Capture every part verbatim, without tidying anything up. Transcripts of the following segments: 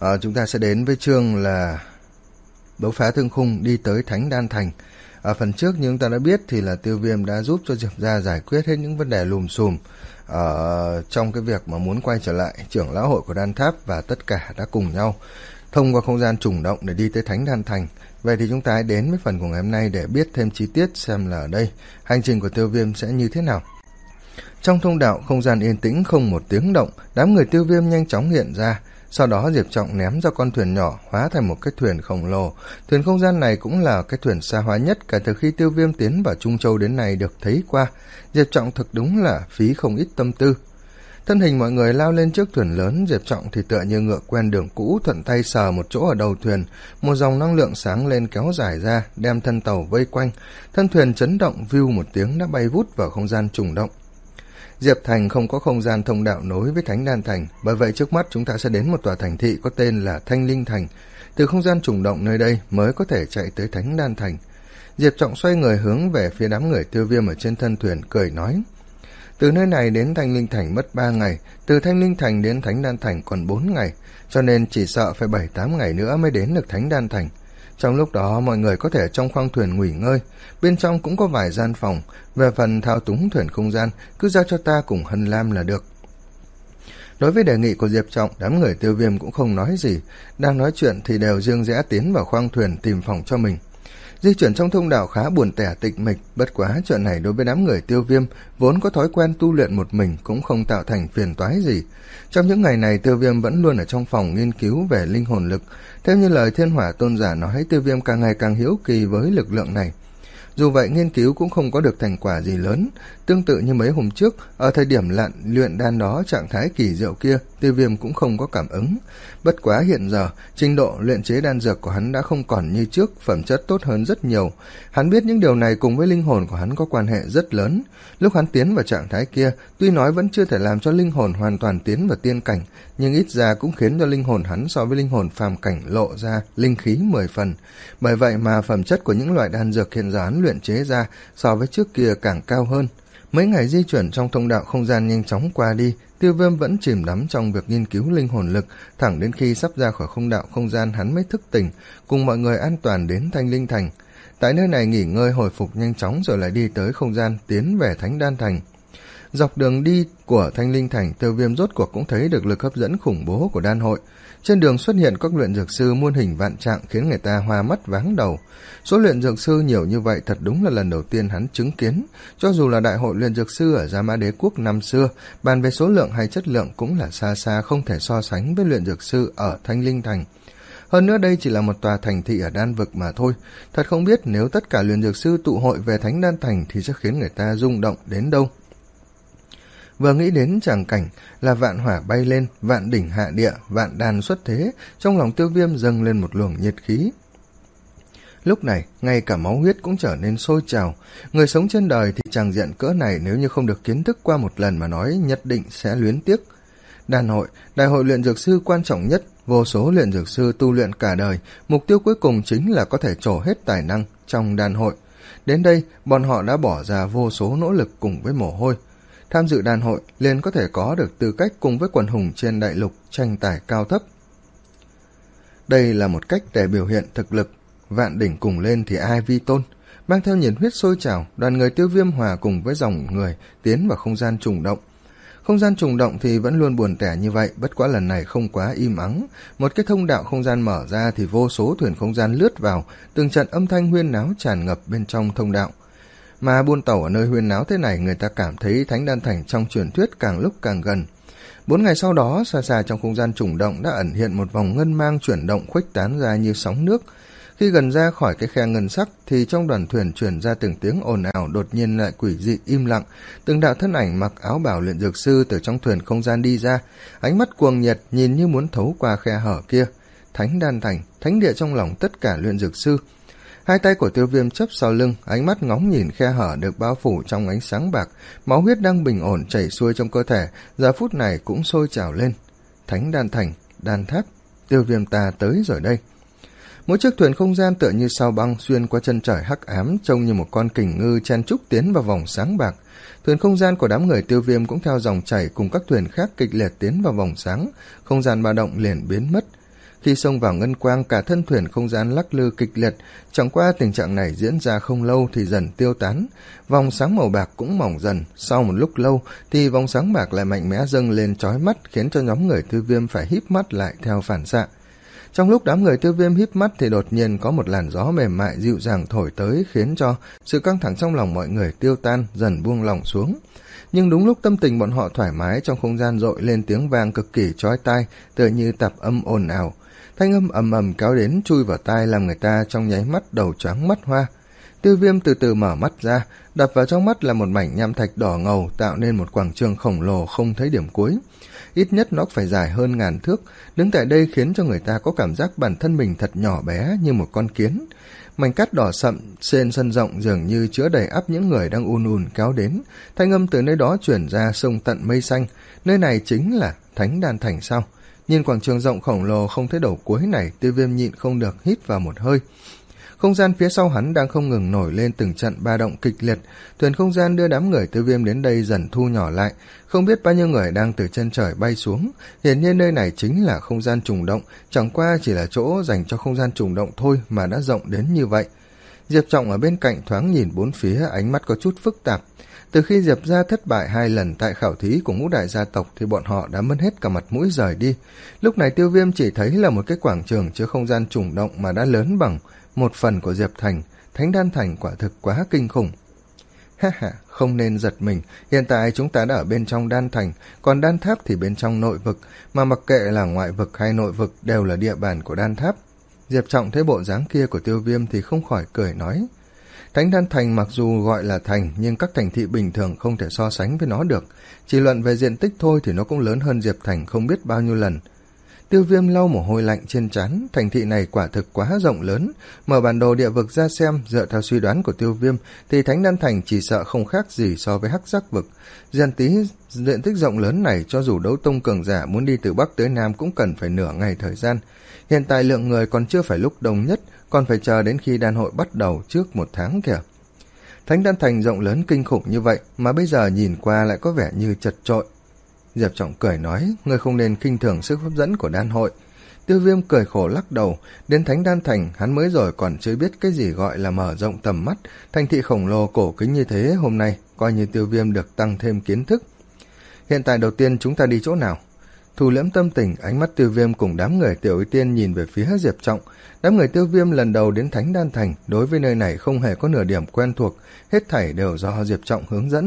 À, chúng ta sẽ đến với chương là đấu phá thương khung đi tới Thánh Đan Thành. Ở phần trước như chúng ta đã biết thì là Tiêu Viêm đã giúp cho Diệp gia giải quyết hết những vấn đề lùm xùm ở trong cái việc mà muốn quay trở lại trưởng lão hội của Đan Tháp, và tất cả đã cùng nhau thông qua không gian trùng động để đi tới Thánh Đan Thành. Vậy thì chúng ta hãy đến với phần của ngày hôm nay để biết thêm chi tiết xem là ở đây hành trình của Tiêu Viêm sẽ như thế nào. Trong thông đạo không gian yên tĩnh không một tiếng động, đám người Tiêu Viêm nhanh chóng hiện ra. Sau đó Diệp Trọng ném ra con thuyền nhỏ hóa thành một cái thuyền khổng lồ. Thuyền không gian này cũng là cái thuyền xa hoa nhất cả từ khi Tiêu Viêm tiến vào Trung Châu đến nay được thấy qua. Diệp Trọng thực đúng là phí không ít tâm tư. Thân hình mọi người lao lên trước thuyền lớn, Diệp Trọng thì tựa như ngựa quen đường cũ, thuận tay sờ một chỗ ở đầu thuyền, một dòng năng lượng sáng lên kéo dài ra, đem thân tàu vây quanh. Thân thuyền chấn động, view một tiếng đã bay vút vào không gian trùng động. Diệp Thành không có không gian thông đạo nối với Thánh Đan Thành, bởi vậy trước mắt chúng ta sẽ đến một tòa thành thị có tên là Thanh Linh Thành. Từ không gian trùng động nơi đây mới có thể chạy tới Thánh Đan Thành. Diệp Trọng xoay người hướng về phía đám người Tiêu Viêm ở trên thân thuyền, cười nói: từ nơi này đến Thanh Linh Thành mất ba ngày, từ Thanh Linh Thành đến Thánh Đan Thành còn bốn ngày, cho nên chỉ sợ phải bảy tám ngày nữa mới đến được Thánh Đan Thành. Trong lúc đó mọi người có thể trong khoang thuyền nghỉ ngơi, bên trong cũng có vài gian phòng, về phần thao túng thuyền không gian cứ giao cho ta cùng Hân Lam là được. Đối với đề nghị của Diệp Trọng, đám người Tiêu Viêm cũng không nói gì, đang nói chuyện thì đều riêng rẽ tiến vào khoang thuyền tìm phòng cho mình. Di chuyển trong thông đạo khá buồn tẻ tịch mịch, bất quá chuyện này đối với đám người Tiêu Viêm vốn có thói quen tu luyện một mình cũng không tạo thành phiền toái gì. Trong những ngày này Tiêu Viêm vẫn luôn ở trong phòng nghiên cứu về linh hồn lực. Theo như lời Thiên Hỏa Tôn giả nói, Tiêu Viêm càng ngày càng hiếu kỳ với lực lượng này. Dù vậy nghiên cứu cũng không có được thành quả gì lớn. Tương tự như mấy hôm trước, ở thời điểm lặn luyện đan đó, trạng thái kỳ diệu kia, Tiêu Viêm cũng không có cảm ứng. Bất quá hiện giờ, trình độ luyện chế đan dược của hắn đã không còn như trước, phẩm chất tốt hơn rất nhiều. Hắn biết những điều này cùng với linh hồn của hắn có quan hệ rất lớn. Lúc hắn tiến vào trạng thái kia, tuy nói vẫn chưa thể làm cho linh hồn hoàn toàn tiến vào tiên cảnh, nhưng ít ra cũng khiến cho linh hồn hắn so với linh hồn phàm cảnh lộ ra linh khí mười phần. Bởi vậy mà phẩm chất của những loại đan dược hiện giờ hắn luyện chế ra so với trước kia càng cao hơn. Mấy ngày di chuyển trong thông đạo không gian nhanh chóng qua đi, Tiêu Viêm vẫn chìm đắm trong việc nghiên cứu linh hồn lực, thẳng đến khi sắp ra khỏi không đạo không gian hắn mới thức tỉnh, cùng mọi người an toàn đến Thanh Linh Thành. Tại nơi này nghỉ ngơi hồi phục nhanh chóng rồi lại đi tới không gian tiến về Thánh Đan Thành. Dọc đường đi của Thanh Linh Thành, Tiêu Viêm rốt cuộc cũng thấy được lực hấp dẫn khủng bố của đan hội. Trên đường xuất hiện các luyện dược sư muôn hình vạn trạng khiến người ta hoa mắt váng đầu. Số luyện dược sư nhiều như vậy thật đúng là lần đầu tiên hắn chứng kiến. Cho dù là đại hội luyện dược sư ở Gia Mã Đế Quốc năm xưa, bàn về số lượng hay chất lượng cũng là xa xa không thể so sánh với luyện dược sư ở Thanh Linh Thành. Hơn nữa đây chỉ là một tòa thành thị ở đan vực mà thôi. Thật không biết nếu tất cả luyện dược sư tụ hội về Thánh Đan Thành thì sẽ khiến người ta rung động đến đâu. Vừa nghĩ đến tràng cảnh là vạn hỏa bay lên, vạn đỉnh hạ địa, vạn đàn xuất thế, trong lòng Tiêu Viêm dâng lên một luồng nhiệt khí. Lúc này, ngay cả máu huyết cũng trở nên sôi trào. Người sống trên đời thì tràng diện cỡ này nếu như không được kiến thức qua một lần mà nói nhất định sẽ luyến tiếc. Đan hội, đại hội luyện dược sư quan trọng nhất, vô số luyện dược sư tu luyện cả đời, mục tiêu cuối cùng chính là có thể trổ hết tài năng trong đan hội. Đến đây, bọn họ đã bỏ ra vô số nỗ lực cùng với mồ hôi. Tham dự đan hội liền có thể có được tư cách cùng với quần hùng trên đại lục tranh tài cao thấp. Đây là một cách để biểu hiện thực lực, vạn đỉnh cùng lên thì ai vi tôn. Mang theo nhiệt huyết sôi trào, đoàn người Tiêu Viêm hòa cùng với dòng người tiến vào không gian trùng động. Không gian trùng động thì vẫn luôn buồn tẻ như vậy, bất quá lần này không quá im ắng. Một cái thông đạo không gian mở ra thì vô số thuyền không gian lướt vào, từng trận âm thanh huyên náo tràn ngập bên trong thông đạo. Mà buôn tàu ở nơi huyên náo thế này, người ta cảm thấy Thánh Đan Thành trong truyền thuyết càng lúc càng gần. Bốn ngày sau đó, xa xa trong không gian trùng động đã ẩn hiện một vòng ngân mang chuyển động khuếch tán ra như sóng nước. Khi gần ra khỏi cái khe ngân sắc thì trong đoàn thuyền truyền ra từng tiếng ồn ào, đột nhiên lại quỷ dị im lặng. Từng đạo thân ảnh mặc áo bào luyện dược sư từ trong thuyền không gian đi ra, ánh mắt cuồng nhiệt nhìn như muốn thấu qua khe hở kia. Thánh Đan Thành, thánh địa trong lòng tất cả luyện dược sư. Hai tay của Tiêu Viêm chấp sau lưng, ánh mắt ngóng nhìn khe hở được bao phủ trong ánh sáng bạc, máu huyết đang bình ổn chảy xuôi trong cơ thể, giờ phút này cũng sôi trào lên. Thánh Đan Thành, Đan Tháp, Tiêu Viêm ta tới rồi đây. Mỗi chiếc thuyền không gian tựa như sao băng xuyên qua chân trời hắc ám, trông như một con kình ngư chen trúc tiến vào vòng sáng bạc. Thuyền không gian của đám người Tiêu Viêm cũng theo dòng chảy cùng các thuyền khác kịch liệt tiến vào vòng sáng, không gian ba động liền biến mất. Khi xông vào ngân quang, cả thân thuyền không gian lắc lư kịch liệt, chẳng qua tình trạng này diễn ra không lâu thì dần tiêu tán. Vòng sáng màu bạc cũng mỏng dần, sau một lúc lâu thì vòng sáng bạc lại mạnh mẽ dâng lên chói mắt, khiến cho nhóm người Tiêu Viêm phải híp mắt lại theo phản xạ. Trong lúc đám người Tiêu Viêm híp mắt thì đột nhiên có một làn gió mềm mại dịu dàng thổi tới, khiến cho sự căng thẳng trong lòng mọi người tiêu tan, dần buông lỏng xuống. Nhưng đúng lúc tâm tình bọn họ thoải mái, trong không gian rội lên tiếng vang cực kỳ chói tai, tựa như tạp âm ồn ào. Thanh âm ầm ầm kéo đến chui vào tai, làm người ta trong nháy mắt đầu choáng mắt hoa. Tiêu Viêm từ từ mở mắt ra, đập vào trong mắt là một mảnh nham thạch đỏ ngầu, tạo nên một quảng trường khổng lồ không thấy điểm cuối. Ít nhất nó phải dài hơn ngàn thước, đứng tại đây khiến cho người ta có cảm giác bản thân mình thật nhỏ bé như một con kiến. Mảnh cát đỏ sậm trên sân rộng dường như chứa đầy ắp những người đang ùn ùn kéo đến. Thanh âm từ nơi đó chuyển ra sông tận mây xanh. Nơi này chính là Thánh Đan Thành sao? Nhìn quảng trường rộng khổng lồ không thấy đầu cuối này, Tiêu Viêm nhịn không được hít vào một hơi. Không gian phía sau hắn đang không ngừng nổi lên từng trận ba động kịch liệt. Thuyền không gian đưa đám người Tiêu Viêm đến đây dần thu nhỏ lại, không biết bao nhiêu người đang từ chân trời bay xuống. Hiển nhiên nơi này chính là không gian trùng động, chẳng qua chỉ là chỗ dành cho không gian trùng động thôi mà đã rộng đến như vậy. Diệp Trọng ở bên cạnh thoáng nhìn bốn phía, ánh mắt có chút phức tạp. Từ khi Diệp gia thất bại hai lần tại khảo thí của ngũ đại gia tộc thì bọn họ đã mất hết cả mặt mũi rời đi. Lúc này Tiêu Viêm chỉ thấy là một cái quảng trường chứa không gian trùng động mà đã lớn bằng một phần của Diệp Thành. Thánh Đan Thành quả thực quá kinh khủng. Ha ha, không nên giật mình, hiện tại chúng ta đã ở bên trong Đan Thành, còn Đan Tháp thì bên trong nội vực, mà mặc kệ là ngoại vực hay nội vực đều là địa bàn của Đan Tháp. Diệp Trọng thấy bộ dáng kia của Tiêu Viêm thì không khỏi cười nói. Thánh Đan Thành mặc dù gọi là thành, nhưng các thành thị bình thường không thể so sánh với nó được. Chỉ luận về diện tích thôi thì nó cũng lớn hơn Diệp Thành không biết bao nhiêu lần. Tiêu Viêm lau mồ hôi lạnh trên trán, thành thị này quả thực quá rộng lớn. Mở bản đồ địa vực ra xem, dựa theo suy đoán của Tiêu Viêm thì Thánh Đan Thành chỉ sợ không khác gì so với Hắc Giác vực. Diện tí diện tích rộng lớn này, cho dù đấu tông cường giả muốn đi từ Bắc tới Nam cũng cần phải nửa ngày thời gian. Hiện tại lượng người còn chưa phải lúc đông nhất, còn phải chờ đến khi đan hội bắt đầu trước một tháng kìa. Thánh Đan Thành rộng lớn kinh khủng như vậy mà bây giờ nhìn qua lại có vẻ như chật chội. Diệp Trọng cười nói, ngươi không nên khinh thường sức hấp dẫn của đan hội. Tiêu Viêm cười khổ lắc đầu, đến Thánh Đan Thành hắn mới rồi còn chưa biết cái gì gọi là mở rộng tầm mắt. Thành thị khổng lồ cổ kính như thế, hôm nay coi như Tiêu Viêm được tăng thêm kiến thức. Hiện tại đầu tiên chúng ta đi chỗ nào? Thu liễm tâm tình, ánh mắt Tiêu Viêm cùng đám người Tiểu Y Tiên nhìn về phía Diệp Trọng. Đám người Tiêu Viêm lần đầu đến Thánh Đan Thành, đối với nơi này không hề có nửa điểm quen thuộc, hết thảy đều do Diệp Trọng hướng dẫn.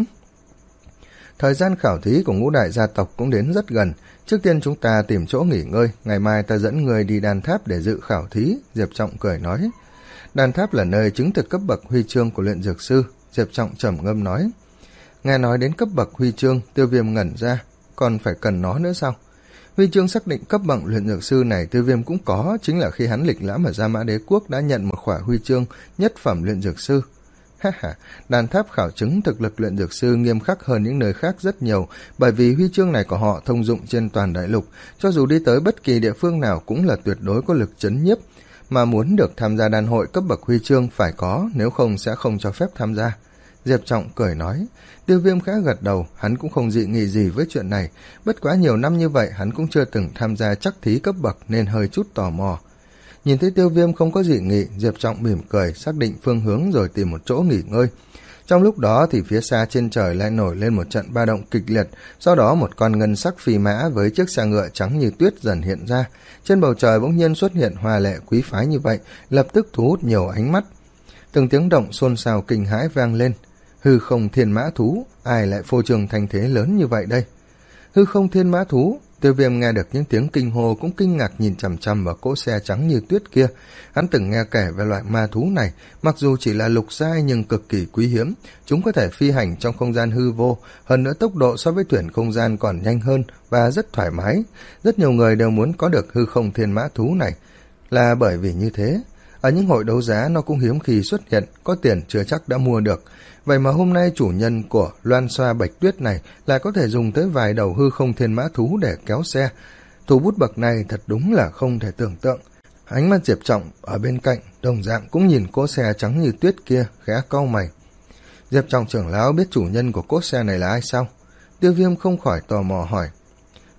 Thời gian khảo thí của ngũ đại gia tộc cũng đến rất gần, trước tiên chúng ta tìm chỗ nghỉ ngơi, ngày mai ta dẫn người đi Đan Tháp để dự khảo thí, Diệp Trọng cười nói. Đan Tháp là nơi chứng thực cấp bậc huy chương của luyện dược sư, Diệp Trọng trầm ngâm nói. Nghe nói đến cấp bậc huy chương, Tiêu Viêm ngẩn ra, còn phải cần nó nữa sao? Huy chương xác định cấp bậc luyện dược sư này Tiêu Viêm cũng có, chính là khi hắn lịch lãm ở Gia Mã Đế Quốc đã nhận một khỏa huy chương nhất phẩm luyện dược sư. Ha ha, Đan Tháp khảo chứng thực lực luyện dược sư nghiêm khắc hơn những nơi khác rất nhiều, bởi vì huy chương này của họ thông dụng trên toàn đại lục, cho dù đi tới bất kỳ địa phương nào cũng là tuyệt đối có lực chấn nhiếp, mà muốn được tham gia đan hội cấp bậc huy chương phải có, nếu không sẽ không cho phép tham gia. Diệp Trọng cười nói. Tiêu Viêm khẽ gật đầu, hắn cũng không dị nghị gì với chuyện này, bất quá nhiều năm như vậy hắn cũng chưa từng tham gia chắc thí cấp bậc nên hơi chút tò mò. Nhìn thấy Tiêu Viêm không có dị nghị, Diệp Trọng mỉm cười, xác định phương hướng rồi tìm một chỗ nghỉ ngơi. Trong lúc đó thì phía xa trên trời lại nổi lên một trận ba động kịch liệt, sau đó một con ngân sắc phi mã với chiếc xe ngựa trắng như tuyết dần hiện ra. Trên bầu trời bỗng nhiên xuất hiện hoa lệ quý phái như vậy, lập tức thu hút nhiều ánh mắt. Từng tiếng động xôn xao kinh hãi vang lên. Hư không thiên mã thú, ai lại phô trương thành thế lớn như vậy đây? Hư không thiên mã thú, Tiêu Viêm nghe được những tiếng kinh hô cũng kinh ngạc nhìn chằm chằm vào cỗ xe trắng như tuyết kia. Hắn từng nghe kể về loại ma thú này, mặc dù chỉ là lục giai nhưng cực kỳ quý hiếm, chúng có thể phi hành trong không gian hư vô, hơn nữa tốc độ so với thuyền không gian còn nhanh hơn và rất thoải mái. Rất nhiều người đều muốn có được hư không thiên mã thú này, là bởi vì như thế. Ở những hội đấu giá nó cũng hiếm khi xuất hiện, có tiền chưa chắc đã mua được. Vậy mà hôm nay chủ nhân của Loan Xoa Bạch Tuyết này lại có thể dùng tới vài đầu hư không thiên mã thú để kéo xe. Thủ bút bậc này thật đúng là không thể tưởng tượng. Ánh mắt Diệp Trọng ở bên cạnh đồng dạng cũng nhìn cỗ xe trắng như tuyết kia, khẽ cau mày. Diệp Trọng trưởng lão biết chủ nhân của cỗ xe này là ai sao? Tiêu Viêm không khỏi tò mò hỏi.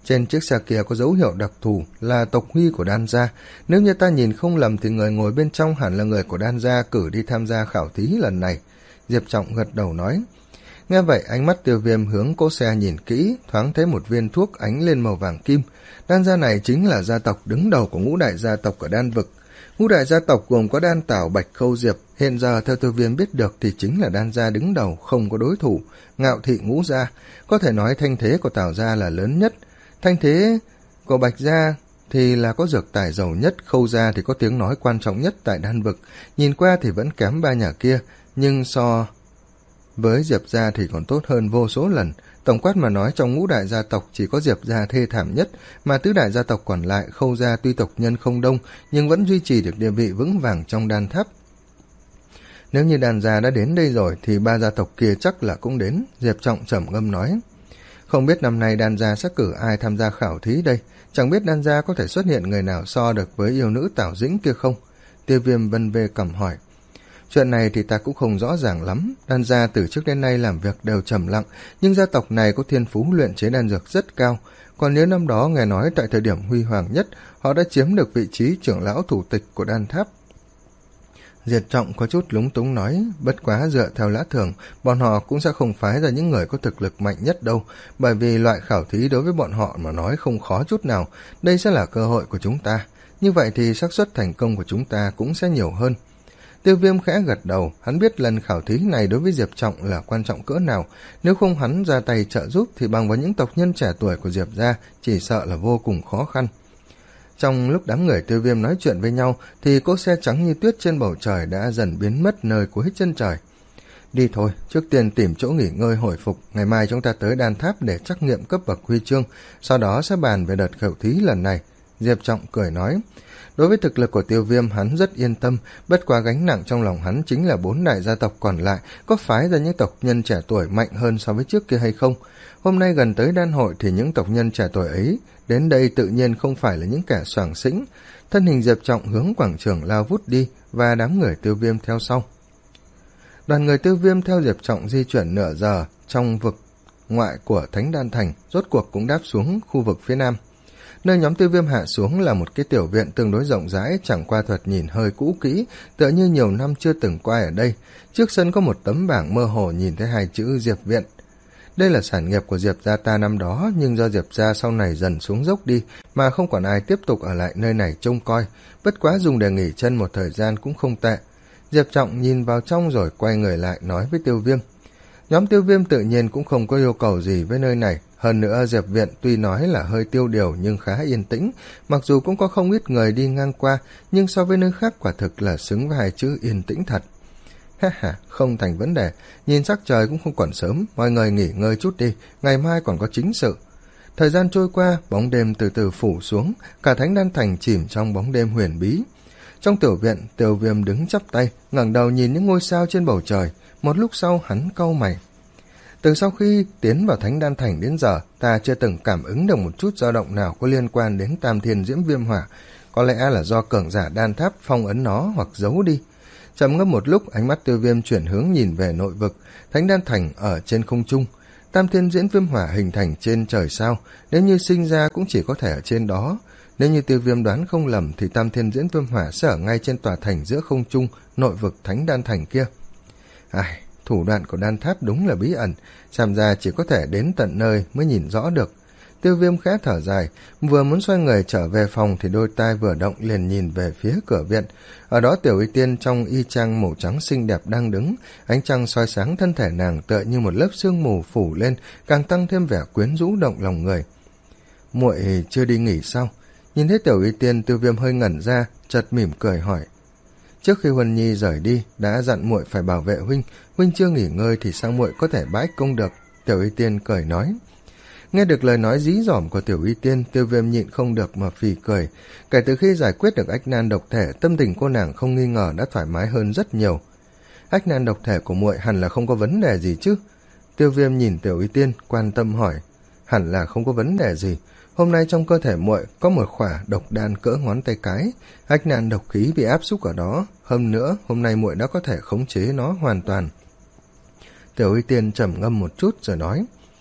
Trên chiếc xe kia có dấu hiệu đặc thù là tộc huy của Đan gia. Nếu như ta nhìn không lầm thì người ngồi bên trong hẳn là người của Đan gia cử đi tham gia khảo thí lần này. Diệp Trọng gật đầu nói. Nghe vậy ánh mắt Tiêu Viêm hướng cỗ xe nhìn kỹ, thoáng thấy một viên thuốc ánh lên màu vàng kim. Đan gia này chính là gia tộc đứng đầu của ngũ đại gia tộc ở Đan vực. Ngũ đại gia tộc gồm có Đan Tảo, Bạch Khâu Diệp, hiện giờ theo Tiêu Viêm biết được thì chính là Đan gia đứng đầu, không có đối thủ. Ngạo thị ngũ gia, có thể nói thanh thế của Tảo gia là lớn nhất, thanh thế của Bạch gia thì là có dược tài giàu nhất, Khâu gia thì có tiếng nói quan trọng nhất tại Đan vực. Nhìn qua thì vẫn kém ba nhà kia, nhưng so với Diệp gia thì còn tốt hơn vô số lần. Tổng quát mà nói, trong ngũ đại gia tộc chỉ có Diệp gia thê thảm nhất, mà tứ đại gia tộc còn lại Khâu gia tuy tộc nhân không đông nhưng vẫn duy trì được địa vị vững vàng trong Đan tháp. Nếu như Đan gia đã đến đây rồi thì ba gia tộc kia chắc là cũng đến. Diệp Trọng trầm ngâm nói. Không biết năm nay Đan gia sẽ cử ai tham gia khảo thí đây, chẳng biết Đan gia có thể xuất hiện người nào so được với yêu nữ Tảo Dĩnh kia không? Tiêu Viêm vân vê cầm hỏi. Chuyện này thì ta cũng không rõ ràng lắm. Đan gia từ trước đến nay làm việc đều trầm lặng, nhưng gia tộc này có thiên phú luyện chế đan dược rất cao. Còn nhớ năm đó nghe nói tại thời điểm huy hoàng nhất, họ đã chiếm được vị trí trưởng lão thủ tịch của Đan tháp. Diệp Trọng có chút lúng túng nói, bất quá dựa theo lẽ thường, bọn họ cũng sẽ không phái ra những người có thực lực mạnh nhất đâu, bởi vì loại khảo thí đối với bọn họ mà nói không khó chút nào. Đây sẽ là cơ hội của chúng ta, như vậy thì xác suất thành công của chúng ta cũng sẽ nhiều hơn. Tiêu Viêm khẽ gật đầu, hắn biết lần khảo thí này đối với Diệp Trọng là quan trọng cỡ nào, nếu không hắn ra tay trợ giúp thì bằng với những tộc nhân trẻ tuổi của Diệp gia chỉ sợ là vô cùng khó khăn. Trong lúc đám người Tiêu Viêm nói chuyện với nhau thì cỗ xe trắng như tuyết trên bầu trời đã dần biến mất nơi cuối chân trời. Đi thôi, trước tiên tìm chỗ nghỉ ngơi hồi phục, ngày mai chúng ta tới Đan tháp để trắc nghiệm cấp bậc huy chương, sau đó sẽ bàn về đợt khảo thí lần này. Diệp Trọng cười nói. Đối với thực lực của Tiêu Viêm hắn rất yên tâm, bất quá gánh nặng trong lòng hắn chính là bốn đại gia tộc còn lại có phái ra những tộc nhân trẻ tuổi mạnh hơn so với trước kia hay không. Hôm nay gần tới đan hội thì những tộc nhân trẻ tuổi ấy đến đây tự nhiên không phải là những kẻ soàng xĩnh. Thân hình Diệp Trọng hướng quảng trường lao vút đi và đám người Tiêu Viêm theo sau. Đoàn người Tiêu Viêm theo Diệp Trọng di chuyển nửa giờ trong vực ngoại của Thánh Đan Thành, rốt cuộc cũng đáp xuống khu vực phía nam. Nơi nhóm Tiêu Viêm hạ xuống là một cái tiểu viện tương đối rộng rãi, chẳng qua thuật nhìn hơi cũ kỹ, tựa như nhiều năm chưa từng qua ở đây. Trước sân có một tấm bảng mơ hồ nhìn thấy hai chữ Diệp Viện. Đây là sản nghiệp của Diệp gia ta năm đó, nhưng do Diệp gia sau này dần xuống dốc đi mà không còn ai tiếp tục ở lại nơi này trông coi, bất quá dùng để nghỉ chân một thời gian cũng không tệ. Diệp Trọng nhìn vào trong rồi quay người lại nói với Tiêu Viêm. Nhóm Tiêu Viêm tự nhiên cũng không có yêu cầu gì với nơi này, hơn nữa Diệp Viện tuy nói là hơi tiêu điều nhưng khá yên tĩnh, mặc dù cũng có không ít người đi ngang qua, nhưng so với nơi khác quả thực là xứng với hai chữ yên tĩnh thật. Ha ha, không thành vấn đề, nhìn sắc trời cũng không còn sớm, mọi người nghỉ ngơi chút đi, ngày mai còn có chính sự. Thời gian trôi qua, bóng đêm từ từ phủ xuống, cả Thánh Đan Thành chìm trong bóng đêm huyền bí. Trong tiểu viện, Tiêu Viêm đứng chắp tay, ngẩng đầu nhìn những ngôi sao trên bầu trời, một lúc sau hắn cau mày. Từ sau khi tiến vào Thánh Đan Thành đến giờ, ta chưa từng cảm ứng được một chút dao động nào có liên quan đến Tam Thiên Diễm Viêm Hỏa, có lẽ là do cường giả Đan tháp phong ấn nó hoặc giấu đi. Trầm ngâm một lúc, ánh mắt Tiêu Viêm chuyển hướng nhìn về nội vực. Thánh Đan Thành ở trên không trung, Tam Thiên Diễm Viêm Hỏa hình thành trên trời sao, nếu như sinh ra cũng chỉ có thể ở trên đó. Nếu như Tiêu Viêm đoán không lầm thì Tam Thiên Diễm Viêm Hỏa sẽ ở ngay trên tòa thành giữa không trung nội vực Thánh Đan Thành kia. Ai, thủ đoạn của Đan tháp đúng là bí ẩn, xem ra chỉ có thể đến tận nơi mới nhìn rõ được. Tiêu Viêm khẽ thở dài, vừa muốn xoay người trở về phòng thì đôi tai vừa động liền nhìn về phía cửa viện. Ở đó Tiểu Y Tiên trong y trang màu trắng xinh đẹp đang đứng, ánh trăng soi sáng thân thể nàng tựa như một lớp sương mù phủ lên, càng tăng thêm vẻ quyến rũ động lòng người. Muội chưa đi nghỉ sao? Nhìn thấy Tiểu Y Tiên, Tiêu Viêm hơi ngẩn ra, chợt mỉm cười hỏi. Trước khi Huân Nhi rời đi, đã dặn muội phải bảo vệ huynh, huynh chưa nghỉ ngơi thì sao muội có thể bãi công được? Tiểu Y Tiên cười nói. Nghe được lời nói dí dỏm của Tiểu Y Tiên, Tiêu Viêm nhịn không được mà phì cười. Kể từ khi giải quyết được ách nan độc thể, tâm tình cô nàng không nghi ngờ đã thoải mái hơn rất nhiều. Ách nan độc thể của muội hẳn là không có vấn đề gì chứ? Tiêu Viêm nhìn Tiểu Y Tiên, quan tâm hỏi. Hẳn là không có vấn đề gì. Hôm nay trong cơ thể muội có một khỏa độc đan cỡ ngón tay cái, ách nan độc khí bị áp xúc ở đó. Hơn nữa, hôm nay muội đã có thể khống chế nó hoàn toàn. Tiểu Y Tiên trầm ngâm một chút rồi nói.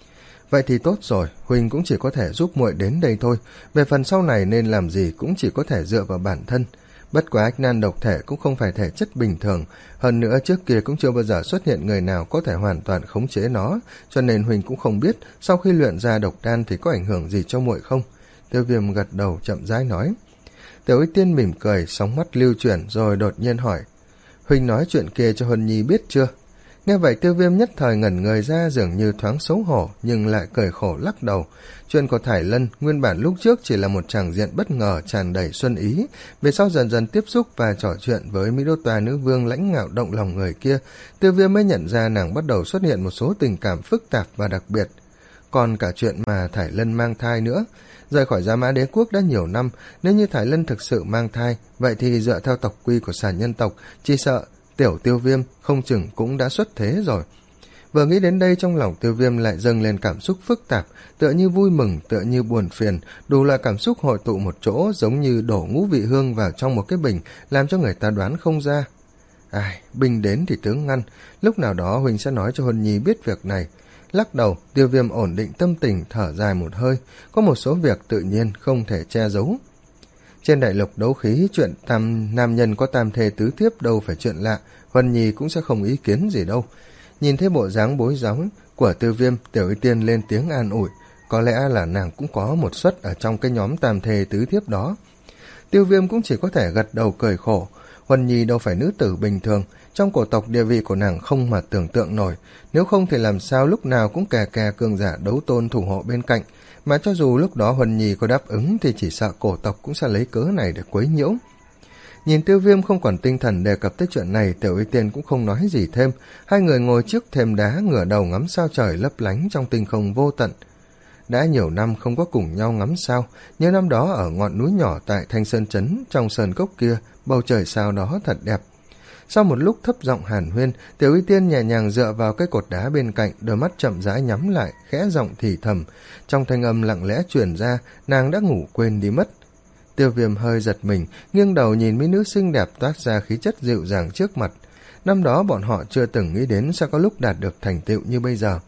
Vậy thì tốt rồi, Huỳnh cũng chỉ có thể giúp muội đến đây thôi, về phần sau này nên làm gì cũng chỉ có thể dựa vào bản thân. Bất quá ách nan độc thể cũng không phải thể chất bình thường, hơn nữa trước kia cũng chưa bao giờ xuất hiện người nào có thể hoàn toàn khống chế nó, cho nên Huỳnh cũng không biết sau khi luyện ra độc đan thì có ảnh hưởng gì cho muội không. Tiêu Viêm gật đầu chậm rãi nói. Tiểu Y Tiên mỉm cười, sóng mắt lưu chuyển rồi đột nhiên hỏi, Huỳnh nói chuyện kia cho Huân Nhi biết chưa? Nghe vậy Tiêu Viêm nhất thời ngẩn người ra, dường như thoáng xấu hổ nhưng lại cười khổ lắc đầu. Chuyện của Thải Lân nguyên bản lúc trước chỉ là một tràng diện bất ngờ tràn đầy xuân ý, về sau dần dần tiếp xúc và trò chuyện với Mỹ Đô Tòa nữ vương lãnh ngạo động lòng người kia, Tiêu Viêm mới nhận ra nàng bắt đầu xuất hiện một số tình cảm phức tạp và đặc biệt. Còn cả chuyện mà Thải Lân mang thai nữa, rời khỏi Gia Mã Đế quốc đã nhiều năm, nếu như Thải Lân thực sự mang thai, vậy thì dựa theo tộc quy của xà nhân tộc, chỉ sợ Tiểu Tiêu Viêm không chừng cũng đã xuất thế rồi. Vừa nghĩ đến đây, trong lòng Tiêu Viêm lại dâng lên cảm xúc phức tạp, tựa như vui mừng, tựa như buồn phiền, đủ loại cảm xúc hội tụ một chỗ, giống như đổ ngũ vị hương vào trong một cái bình, làm cho người ta đoán không ra. Ai, bình đến thì tướng ngăn, lúc nào đó Huỳnh sẽ nói cho Huân Nhi biết việc này. Lắc đầu, Tiêu Viêm ổn định tâm tình, thở dài một hơi, có một số việc tự nhiên không thể che giấu. Trên đại lục đấu khí, chuyện tam nam nhân có tam thê tứ thiếp đâu phải chuyện lạ, Huân Nhi cũng sẽ không ý kiến gì đâu. Nhìn thấy bộ dáng bối rối của Tiêu Viêm, Tiểu Y Tiên lên tiếng an ủi, có lẽ là nàng cũng có một suất ở trong cái nhóm tam thê tứ thiếp đó. Tiêu Viêm cũng chỉ có thể gật đầu cười khổ, Huân Nhi đâu phải nữ tử bình thường, trong cổ tộc địa vị của nàng không mà tưởng tượng nổi, nếu không thì làm sao lúc nào cũng kè kè cường giả đấu tôn thủ hộ bên cạnh, mà cho dù lúc đó Huân Nhi có đáp ứng thì chỉ sợ cổ tộc cũng sẽ lấy cớ này để quấy nhiễu. Nhìn Tiêu Viêm không còn tinh thần đề cập tới chuyện này, Tiểu Y Tiên cũng không nói gì thêm, hai người ngồi trước thềm đá ngửa đầu ngắm sao trời lấp lánh trong tinh không vô tận. Đã nhiều năm không có cùng nhau ngắm sao, nhớ năm đó ở ngọn núi nhỏ tại Thanh Sơn Trấn, trong sơn cốc kia, bầu trời sao đó thật đẹp. Sau một lúc thấp giọng hàn huyên, Tiểu Y Tiên nhẹ nhàng dựa vào cái cột đá bên cạnh, đôi mắt chậm rãi nhắm lại, khẽ giọng thì thầm, trong thanh âm lặng lẽ truyền ra, nàng đã ngủ quên đi mất. Tiêu Viêm hơi giật mình, nghiêng đầu nhìn mỹ nữ xinh đẹp toát ra khí chất dịu dàng trước mặt. Năm đó bọn họ chưa từng nghĩ đến sẽ có lúc đạt được thành tựu như bây giờ.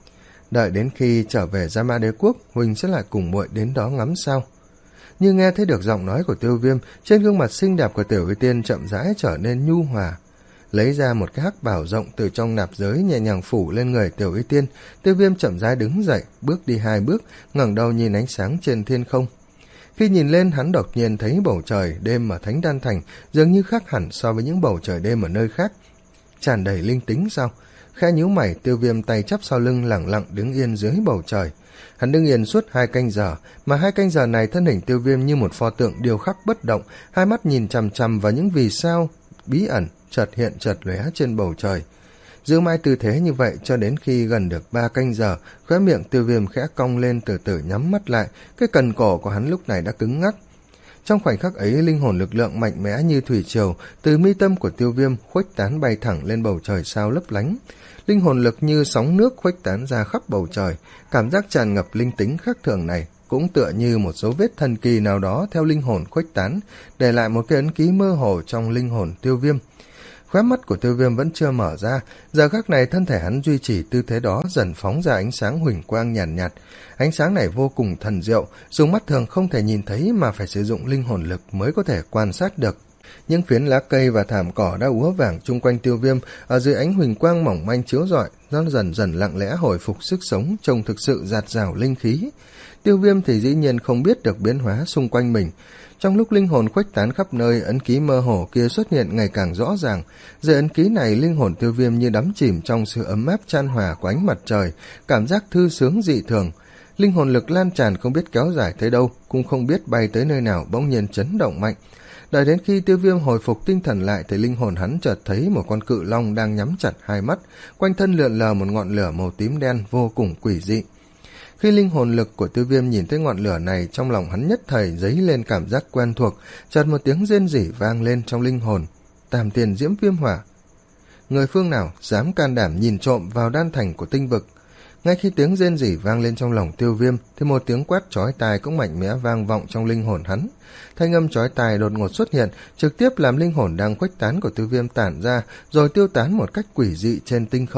Đợi đến khi trở về Gia Mã Đế quốc, Huỳnh sẽ lại cùng muội đến đó ngắm sao. Như nghe thấy được giọng nói của Tiêu Viêm, trên gương mặt xinh đẹp của Tiểu Y Tiên chậm rãi trở nên nhu hòa. Lấy ra một cái hắc bảo rộng từ trong nạp giới nhẹ nhàng phủ lên người Tiểu Y Tiên, Tiêu Viêm chậm rãi đứng dậy, bước đi hai bước, ngẩng đầu nhìn ánh sáng trên thiên không. Khi nhìn lên, hắn đột nhiên thấy bầu trời đêm ở Thánh Đan Thành dường như khác hẳn so với những bầu trời đêm ở nơi khác. Tràn đầy linh tính sao? Khẽ nhíu mày, Tiêu Viêm tay chắp sau lưng lẳng lặng đứng yên dưới bầu trời. Hắn đứng yên suốt hai canh giờ, mà hai canh giờ này thân hình Tiêu Viêm như một pho tượng điêu khắc bất động, hai mắt nhìn chằm chằm vào những vì sao bí ẩn chợt hiện chợt lóe trên bầu trời. Giữ mãi tư thế như vậy cho đến khi gần được ba canh giờ, khóe miệng Tiêu Viêm khẽ cong lên, từ từ nhắm mắt lại, cái cần cổ của hắn lúc này đã cứng ngắc. Trong khoảnh khắc ấy, linh hồn lực lượng mạnh mẽ như thủy triều từ mi tâm của Tiêu Viêm khuếch tán bay thẳng lên bầu trời sao lấp lánh. Linh hồn lực như sóng nước khuếch tán ra khắp bầu trời, cảm giác tràn ngập linh tính khác thường này cũng tựa như một dấu vết thần kỳ nào đó theo linh hồn khuếch tán, để lại một cái ấn ký mơ hồ trong linh hồn Tiêu Viêm. Khóe mắt của Tiêu Viêm vẫn chưa mở ra, giờ khắc này thân thể hắn duy trì tư thế đó, dần phóng ra ánh sáng huỳnh quang nhàn nhạt, nhạt. Ánh sáng này vô cùng thần diệu, dùng mắt thường không thể nhìn thấy mà phải sử dụng linh hồn lực mới có thể quan sát được. Những phiến lá cây và thảm cỏ đã úa vàng chung quanh Tiêu Viêm, ở dưới ánh huỳnh quang mỏng manh chiếu rọi, nó dần dần lặng lẽ hồi phục sức sống, trông thực sự dạt dào linh khí. Tiêu Viêm thì dĩ nhiên không biết được biến hóa xung quanh mình. Trong lúc linh hồn khuếch tán khắp nơi, ấn ký mơ hồ kia xuất hiện ngày càng rõ ràng. Dưới ấn ký này, linh hồn Tiêu Viêm như đắm chìm trong sự ấm áp chan hòa của ánh mặt trời, cảm giác thư sướng dị thường. Linh hồn lực lan tràn không biết kéo dài tới đâu, cũng không biết bay tới nơi nào, bỗng nhiên chấn động mạnh. Đợi đến khi Tiêu Viêm hồi phục tinh thần lại thì linh hồn hắn chợt thấy một con cự long đang nhắm chặt hai mắt, quanh thân lượn lờ một ngọn lửa màu tím đen vô cùng quỷ dị. Khi linh hồn lực của Tiêu Viêm nhìn thấy ngọn lửa này, trong lòng hắn nhất thời dấy lên cảm giác quen thuộc, chợt một tiếng rên rỉ vang lên trong linh hồn. Tam tiền diễm viêm hỏa. Người phương nào dám can đảm nhìn trộm vào đan thành của tinh vực? Ngay khi tiếng rên rỉ vang lên trong lòng Tiêu Viêm thì một tiếng quát chói tai cũng mạnh mẽ vang vọng trong linh hồn hắn. Thanh âm chói tai đột ngột xuất hiện, trực tiếp làm linh hồn đang khuếch tán của Tiêu Viêm tản ra, rồi tiêu tán một cách quỷ dị trên tinh không.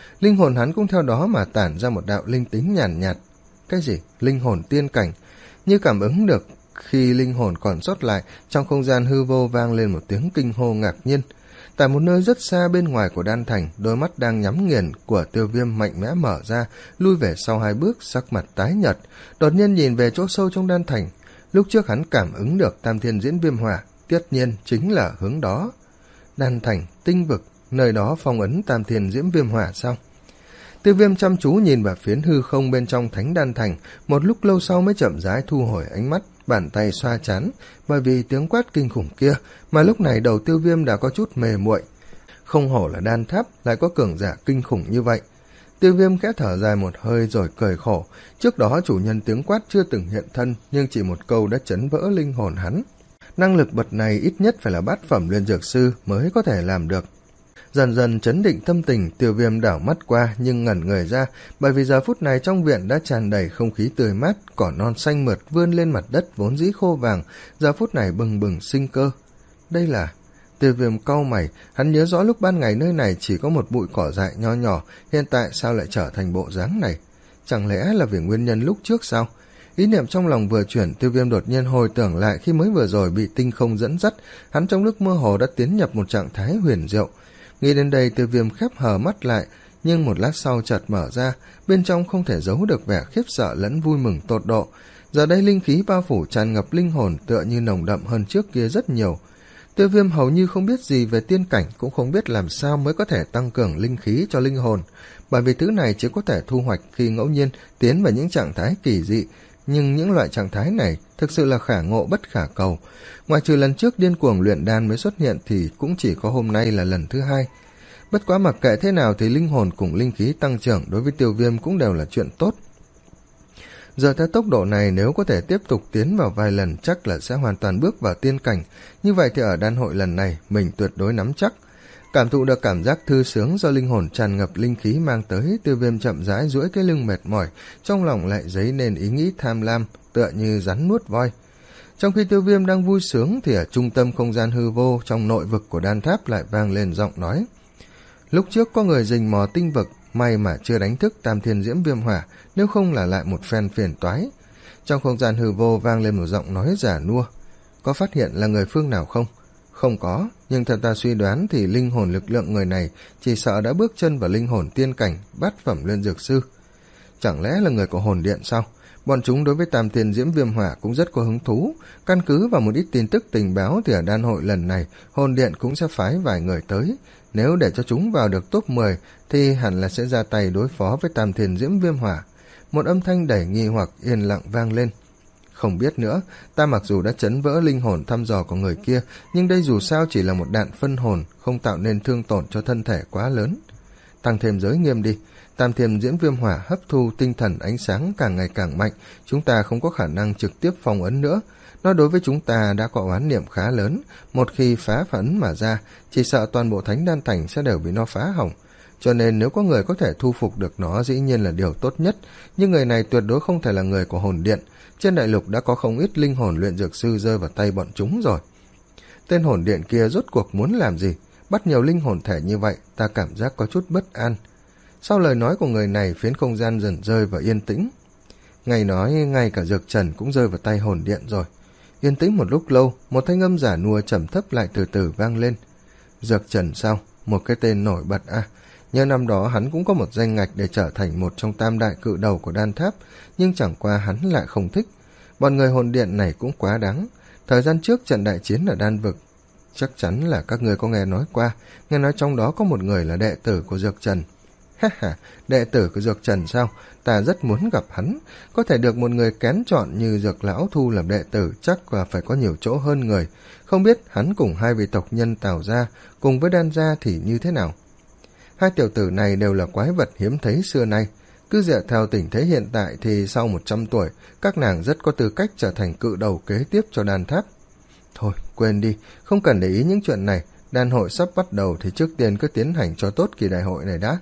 linh hồn hắn cũng theo đó mà tản ra một đạo linh tính nhàn nhạt, nhạt. Cái gì? Linh hồn tiên cảnh. Như cảm ứng được khi linh hồn còn sót lại, trong không gian hư vô vang lên một tiếng kinh hô ngạc nhiên. Tại một nơi rất xa bên ngoài của đan thành, đôi mắt đang nhắm nghiền của Tiêu Viêm mạnh mẽ mở ra, lui về sau hai bước, sắc mặt tái nhợt, đột nhiên nhìn về chỗ sâu trong đan thành. Lúc trước hắn cảm ứng được tam thiên diễn viêm hỏa, tất nhiên chính là hướng đó. Đan thành, tinh vực, nơi đó phong ấn tam thiên diễn viêm hỏa sao? Tiêu Viêm chăm chú nhìn vào phiến hư không bên trong thánh đan thành, một lúc lâu sau mới chậm rãi thu hồi ánh mắt, bàn tay xoa trán, bởi vì tiếng quát kinh khủng kia mà lúc này đầu Tiêu Viêm đã có chút mề muội. Không hổ là đan tháp lại có cường giả kinh khủng như vậy. Tiêu Viêm khẽ thở dài một hơi rồi cười khổ, trước đó chủ nhân tiếng quát chưa từng hiện thân, nhưng chỉ một câu đã chấn vỡ linh hồn hắn. Năng lực bậc này ít nhất phải là bát phẩm luyện dược sư mới có thể làm được. Dần dần chấn định tâm tình, Tiêu Viêm đảo mắt qua nhưng ngẩn người ra, bởi vì giờ phút này trong viện đã tràn đầy không khí tươi mát, cỏ non xanh mượt vươn lên mặt đất vốn dĩ khô vàng, giờ phút này bừng bừng sinh cơ. Đây là... Tiêu Viêm cau mày, hắn nhớ rõ lúc ban ngày nơi này chỉ có một bụi cỏ dại nho nhỏ, hiện tại sao lại trở thành bộ dáng này? Chẳng lẽ là vì nguyên nhân lúc trước sao? Ý niệm trong lòng vừa chuyển, Tiêu Viêm đột nhiên hồi tưởng lại khi mới vừa rồi bị tinh không dẫn dắt, hắn trong lúc mơ hồ đã tiến nhập một trạng thái huyền diệu. Nghĩ đến đây, Tiêu Viêm khép hờ mắt lại, nhưng một lát sau chợt mở ra, bên trong không thể giấu được vẻ khiếp sợ lẫn vui mừng tột độ. Giờ đây linh khí bao phủ tràn ngập linh hồn, tựa như nồng đậm hơn trước kia rất nhiều. Tiêu Viêm hầu như không biết gì về tiên cảnh, cũng không biết làm sao mới có thể tăng cường linh khí cho linh hồn, bởi vì thứ này chỉ có thể thu hoạch khi ngẫu nhiên tiến vào những trạng thái kỳ dị, nhưng những loại trạng thái này thực sự là khả ngộ bất khả cầu. Ngoài trừ lần trước điên cuồng luyện đan mới xuất hiện thì cũng chỉ có hôm nay là lần thứ hai. Bất quá mặc kệ thế nào thì linh hồn cùng linh khí tăng trưởng đối với Tiêu Viêm cũng đều là chuyện tốt. Giờ theo tốc độ này, nếu có thể tiếp tục tiến vào vài lần chắc là sẽ hoàn toàn bước vào tiên cảnh. Như vậy thì ở đan hội lần này mình tuyệt đối nắm chắc. Cảm thụ được cảm giác thư sướng do linh hồn tràn ngập linh khí mang tới, Tiêu Viêm chậm rãi duỗi cái lưng mệt mỏi, trong lòng lại dấy nên ý nghĩ tham lam, tựa như rắn nuốt voi. Trong khi Tiêu Viêm đang vui sướng thì ở trung tâm không gian hư vô trong nội vực của đan tháp lại vang lên giọng nói. Lúc trước có người rình mò tinh vực, may mà chưa đánh thức tam thiên diễm viêm hỏa, nếu không là lại một phen phiền toái. Trong không gian hư vô vang lên một giọng nói giả nua. Có phát hiện là người phương nào không? Không có, nhưng theo ta suy đoán thì linh hồn lực lượng người này chỉ sợ đã bước chân vào linh hồn tiên cảnh, bát phẩm luyện dược sư. Chẳng lẽ là người của hồn điện sao? Bọn chúng đối với tam thiên diễm viêm hỏa cũng rất có hứng thú. Căn cứ vào một ít tin tức tình báo thì ở đan hội lần này, hồn điện cũng sẽ phái vài người tới. Nếu để cho chúng vào được top mười thì hẳn là sẽ ra tay đối phó với tam thiên diễm viêm hỏa. Một âm thanh đầy nghi hoặc yên lặng vang lên. Không biết nữa, ta mặc dù đã chấn vỡ linh hồn thăm dò của người kia, nhưng đây dù sao chỉ là một đạn phân hồn, không tạo nên thương tổn cho thân thể quá lớn. Tăng thêm giới nghiêm đi, tam thiên diễm viêm hỏa hấp thu tinh thần ánh sáng càng ngày càng mạnh, chúng ta không có khả năng trực tiếp phong ấn nữa. Nó đối với chúng ta đã có oán niệm khá lớn, một khi phá phấn mà ra, chỉ sợ toàn bộ thánh đan thành sẽ đều bị nó phá hỏng. Cho nên nếu có người có thể thu phục được nó dĩ nhiên là điều tốt nhất, nhưng người này tuyệt đối không thể là người của hồn điện. Trên đại lục đã có không ít linh hồn luyện dược sư rơi vào tay bọn chúng rồi. Tên hồn điện kia rốt cuộc muốn làm gì? Bắt nhiều linh hồn thể như vậy, ta cảm giác có chút bất an. Sau lời nói của người này, phiến không gian dần rơi vào yên tĩnh. Ngày nói ngay cả Dược Trần cũng rơi vào tay hồn điện rồi. Yên tĩnh một lúc lâu, một thanh âm giả nua trầm thấp lại từ từ vang lên. Dược Trần sao? Một cái tên nổi bật à? Nhớ năm đó hắn cũng có một danh ngạch để trở thành một trong tam đại cự đầu của đan tháp, nhưng chẳng qua hắn lại không thích. Bọn người hồn điện này cũng quá đáng. Thời gian trước trận đại chiến ở đan vực, chắc chắn là các người có nghe nói qua, nghe nói trong đó có một người là đệ tử của Dược Trần. Ha ha, đệ tử của Dược Trần sao? Ta rất muốn gặp hắn. Có thể được một người kén chọn như Dược Lão thu làm đệ tử chắc là phải có nhiều chỗ hơn người. Không biết hắn cùng hai vị tộc nhân Tào gia cùng với Đan gia thì như thế nào? Hai tiểu tử này đều là quái vật hiếm thấy xưa nay. Cứ dựa theo tình thế hiện tại thì sau một trăm tuổi, các nàng rất có tư cách trở thành cự đầu kế tiếp cho đan tháp. Thôi, quên đi, không cần để ý những chuyện này. Đan hội sắp bắt đầu thì trước tiên cứ tiến hành cho tốt kỳ đại hội này đã.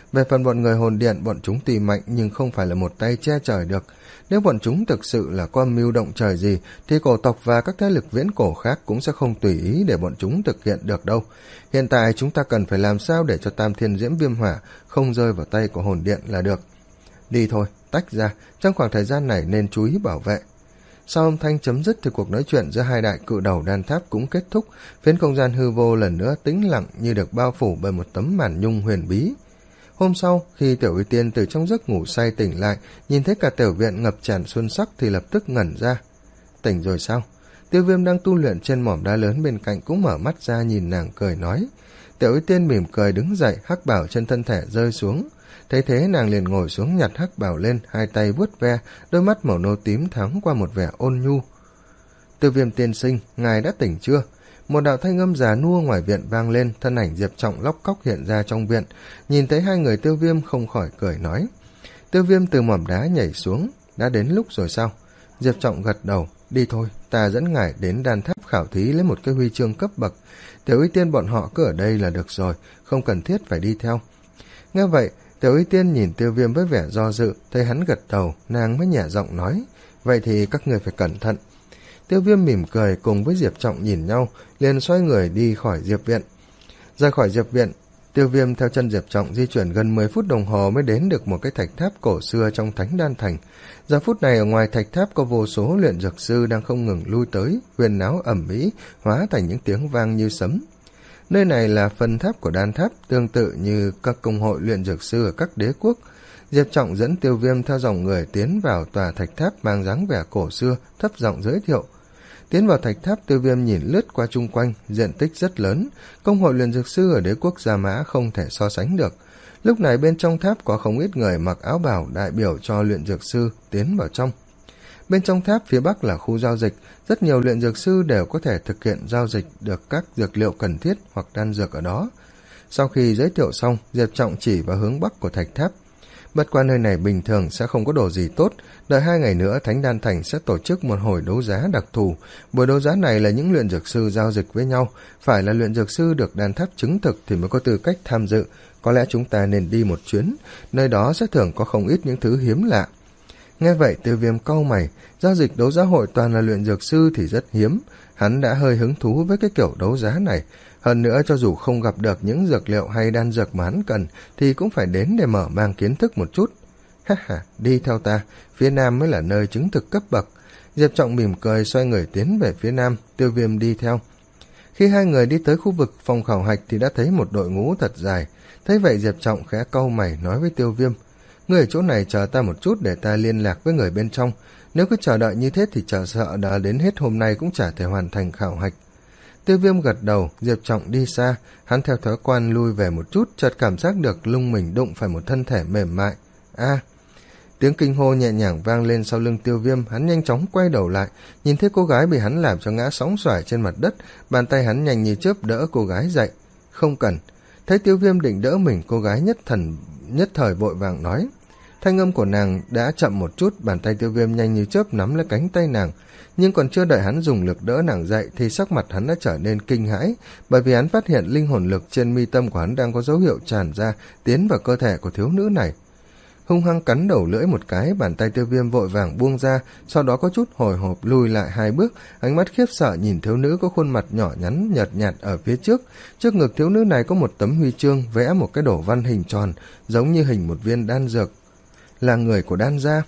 Về phần bọn người hồn điện, bọn chúng tuy mạnh nhưng không phải là một tay che trời được. Nếu bọn chúng thực sự là có mưu động trời gì, thì cổ tộc và các thế lực viễn cổ khác cũng sẽ không tùy ý để bọn chúng thực hiện được đâu. Hiện tại chúng ta cần phải làm sao để cho Tam Thiên Diễm Viêm Hỏa không rơi vào tay của hồn điện là được. Đi thôi, tách ra, trong khoảng thời gian này nên chú ý bảo vệ. Sau âm thanh chấm dứt thì cuộc nói chuyện giữa hai đại cự đầu đan tháp cũng kết thúc, phiến không gian hư vô lần nữa tĩnh lặng như được bao phủ bởi một tấm màn nhung huyền bí. Hôm sau, khi Tiểu Uy Tiên từ trong giấc ngủ say tỉnh lại, nhìn thấy cả tiểu viện ngập tràn xuân sắc thì lập tức ngẩn ra. Tỉnh rồi sao? Tiêu Viêm đang tu luyện trên mỏm đá lớn bên cạnh cũng mở mắt ra nhìn nàng cười nói. Tiểu Uy Tiên mỉm cười đứng dậy, hắc bảo trên thân thể rơi xuống. Thấy thế nàng liền ngồi xuống nhặt hắc bảo lên, hai tay vuốt ve, đôi mắt màu nâu tím thoáng qua một vẻ ôn nhu. Tiêu Viêm tiên sinh, ngài đã tỉnh chưa? Một đạo thanh âm già nua ngoài viện vang lên, thân ảnh Diệp Trọng lóc cóc hiện ra trong viện, nhìn thấy hai người Tiêu Viêm không khỏi cười nói. Tiêu Viêm từ mỏm đá nhảy xuống, đã đến lúc rồi sao? Diệp Trọng gật đầu, đi thôi, ta dẫn ngài đến đan tháp khảo thí lấy một cái huy chương cấp bậc. Tiểu Uy Tiên bọn họ cứ ở đây là được rồi, không cần thiết phải đi theo. Nghe vậy, Tiểu Uy Tiên nhìn Tiêu Viêm với vẻ do dự, thấy hắn gật đầu, nàng mới nhẹ giọng nói, vậy thì các người phải cẩn thận. Tiêu Viêm mỉm cười cùng với Diệp Trọng nhìn nhau, liền xoay người đi khỏi Diệp viện. Ra khỏi Diệp viện, Tiêu Viêm theo chân Diệp Trọng di chuyển gần mười phút đồng hồ mới đến được một cái thạch tháp cổ xưa trong Thánh Đan Thành. Giờ phút này ở ngoài thạch tháp có vô số luyện dược sư đang không ngừng lui tới, huyền náo ầm ĩ, hóa thành những tiếng vang như sấm. Nơi này là phân tháp của đan tháp, tương tự như các công hội luyện dược sư ở các đế quốc. Diệp Trọng dẫn Tiêu Viêm theo dòng người tiến vào tòa thạch tháp mang dáng vẻ cổ xưa, thấp giọng giới thiệu. Tiến vào thạch tháp, Tiêu Viêm nhìn lướt qua chung quanh, diện tích rất lớn, công hội luyện dược sư ở đế quốc Gia Mã không thể so sánh được. Lúc này bên trong tháp có không ít người mặc áo bào đại biểu cho luyện dược sư tiến vào trong. Bên trong tháp phía bắc là khu giao dịch, rất nhiều luyện dược sư đều có thể thực hiện giao dịch được các dược liệu cần thiết hoặc đan dược ở đó. Sau khi giới thiệu xong, Diệp Trọng chỉ vào hướng bắc của thạch tháp. Bất qua nơi này bình thường sẽ không có đồ gì tốt, đợi hai ngày nữa Thánh Đan Thành sẽ tổ chức một hồi đấu giá đặc thù. Buổi đấu giá này là những luyện dược sư giao dịch với nhau, phải là luyện dược sư được đan tháp chứng thực thì mới có tư cách tham dự. Có lẽ chúng ta nên đi một chuyến, nơi đó sẽ thường có không ít những thứ hiếm lạ. Nghe vậy Tiêu Viêm cau mày, giao dịch đấu giá hội toàn là luyện dược sư thì rất hiếm, hắn đã hơi hứng thú với cái kiểu đấu giá này. Hơn nữa cho dù không gặp được những dược liệu hay đan dược mà hắn cần thì cũng phải đến để mở mang kiến thức một chút. Ha ha, đi theo ta, phía nam mới là nơi chứng thực cấp bậc. Diệp Trọng mỉm cười xoay người tiến về phía nam, Tiêu Viêm đi theo. Khi hai người đi tới khu vực phòng khảo hạch thì đã thấy một đội ngũ thật dài. Thấy vậy Diệp Trọng khẽ cau mày nói với Tiêu Viêm, người ở chỗ này chờ ta một chút để ta liên lạc với người bên trong. Nếu cứ chờ đợi như thế thì chờ sợ đã đến hết hôm nay cũng chả thể hoàn thành khảo hạch. Tiêu Viêm gật đầu, Diệp Trọng đi xa, hắn theo thói quen lui về một chút, chợt cảm giác được lưng mình đụng phải một thân thể mềm mại. A! Tiếng kinh hô nhẹ nhàng vang lên sau lưng Tiêu Viêm, hắn nhanh chóng quay đầu lại, nhìn thấy cô gái bị hắn làm cho ngã sóng xoài trên mặt đất, bàn tay hắn nhanh như chớp đỡ cô gái dậy. Không cần. Thấy Tiêu Viêm định đỡ mình, cô gái nhất thần nhất thời vội vàng nói. Thanh âm của nàng đã chậm một chút, bàn tay Tiêu Viêm nhanh như chớp nắm lấy cánh tay nàng, nhưng còn chưa đợi hắn dùng lực đỡ nàng dậy thì sắc mặt hắn đã trở nên kinh hãi, bởi vì hắn phát hiện linh hồn lực trên mi tâm của hắn đang có dấu hiệu tràn ra, tiến vào cơ thể của thiếu nữ này. Hung hăng cắn đầu lưỡi một cái, bàn tay Tiêu Viêm vội vàng buông ra, sau đó có chút hồi hộp lùi lại hai bước, ánh mắt khiếp sợ nhìn thiếu nữ có khuôn mặt nhỏ nhắn nhợt nhạt ở phía trước. Trước ngực thiếu nữ này có một tấm huy chương vẽ một cái đổ văn hình tròn, giống như hình một viên đan dược, là người của đan gia.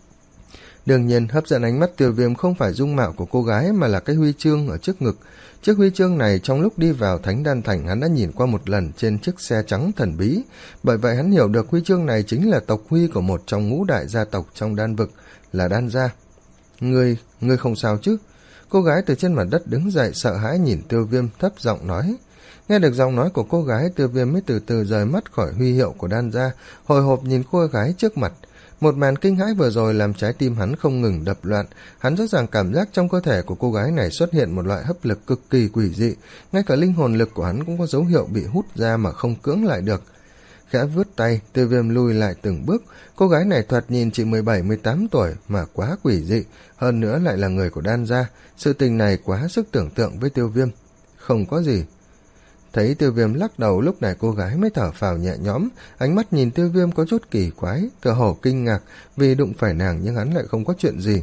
Đương nhiên hấp dẫn ánh mắt Tiêu Viêm không phải dung mạo của cô gái mà là cái huy chương ở trước ngực. Chiếc huy chương này trong lúc đi vào Thánh Đan Thành hắn đã nhìn qua một lần trên chiếc xe trắng thần bí, bởi vậy hắn hiểu được huy chương này chính là tộc huy của một trong ngũ đại gia tộc trong đan vực, là đan gia. Ngươi, ngươi không sao chứ? Cô gái từ trên mặt đất đứng dậy sợ hãi nhìn Tiêu Viêm thấp giọng nói. Nghe được giọng nói của cô gái, Tiêu Viêm mới từ từ rời mắt khỏi huy hiệu của đan gia, hồi hộp nhìn cô gái trước mặt. Một màn kinh hãi vừa rồi làm trái tim hắn không ngừng đập loạn, hắn rõ ràng cảm giác trong cơ thể của cô gái này xuất hiện một loại hấp lực cực kỳ quỷ dị, ngay cả linh hồn lực của hắn cũng có dấu hiệu bị hút ra mà không cưỡng lại được. Khẽ vướt tay, Tiêu Viêm lùi lại từng bước, cô gái này thoạt nhìn chỉ mười bảy mười tám tuổi mà quá quỷ dị, hơn nữa lại là người của đan gia, sự tình này quá sức tưởng tượng với Tiêu Viêm. Không có gì. Thấy Tiêu Viêm lắc đầu, lúc này cô gái mới thở phào nhẹ nhõm, ánh mắt nhìn Tiêu Viêm có chút kỳ quái, tựa hồ kinh ngạc vì đụng phải nàng nhưng hắn lại không có chuyện gì.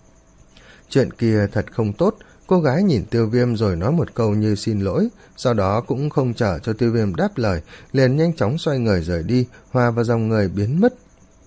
Chuyện kia thật không tốt. Cô gái nhìn Tiêu Viêm rồi nói một câu như xin lỗi, sau đó cũng không chờ cho Tiêu Viêm đáp lời, liền nhanh chóng xoay người rời đi, hòa vào dòng người biến mất.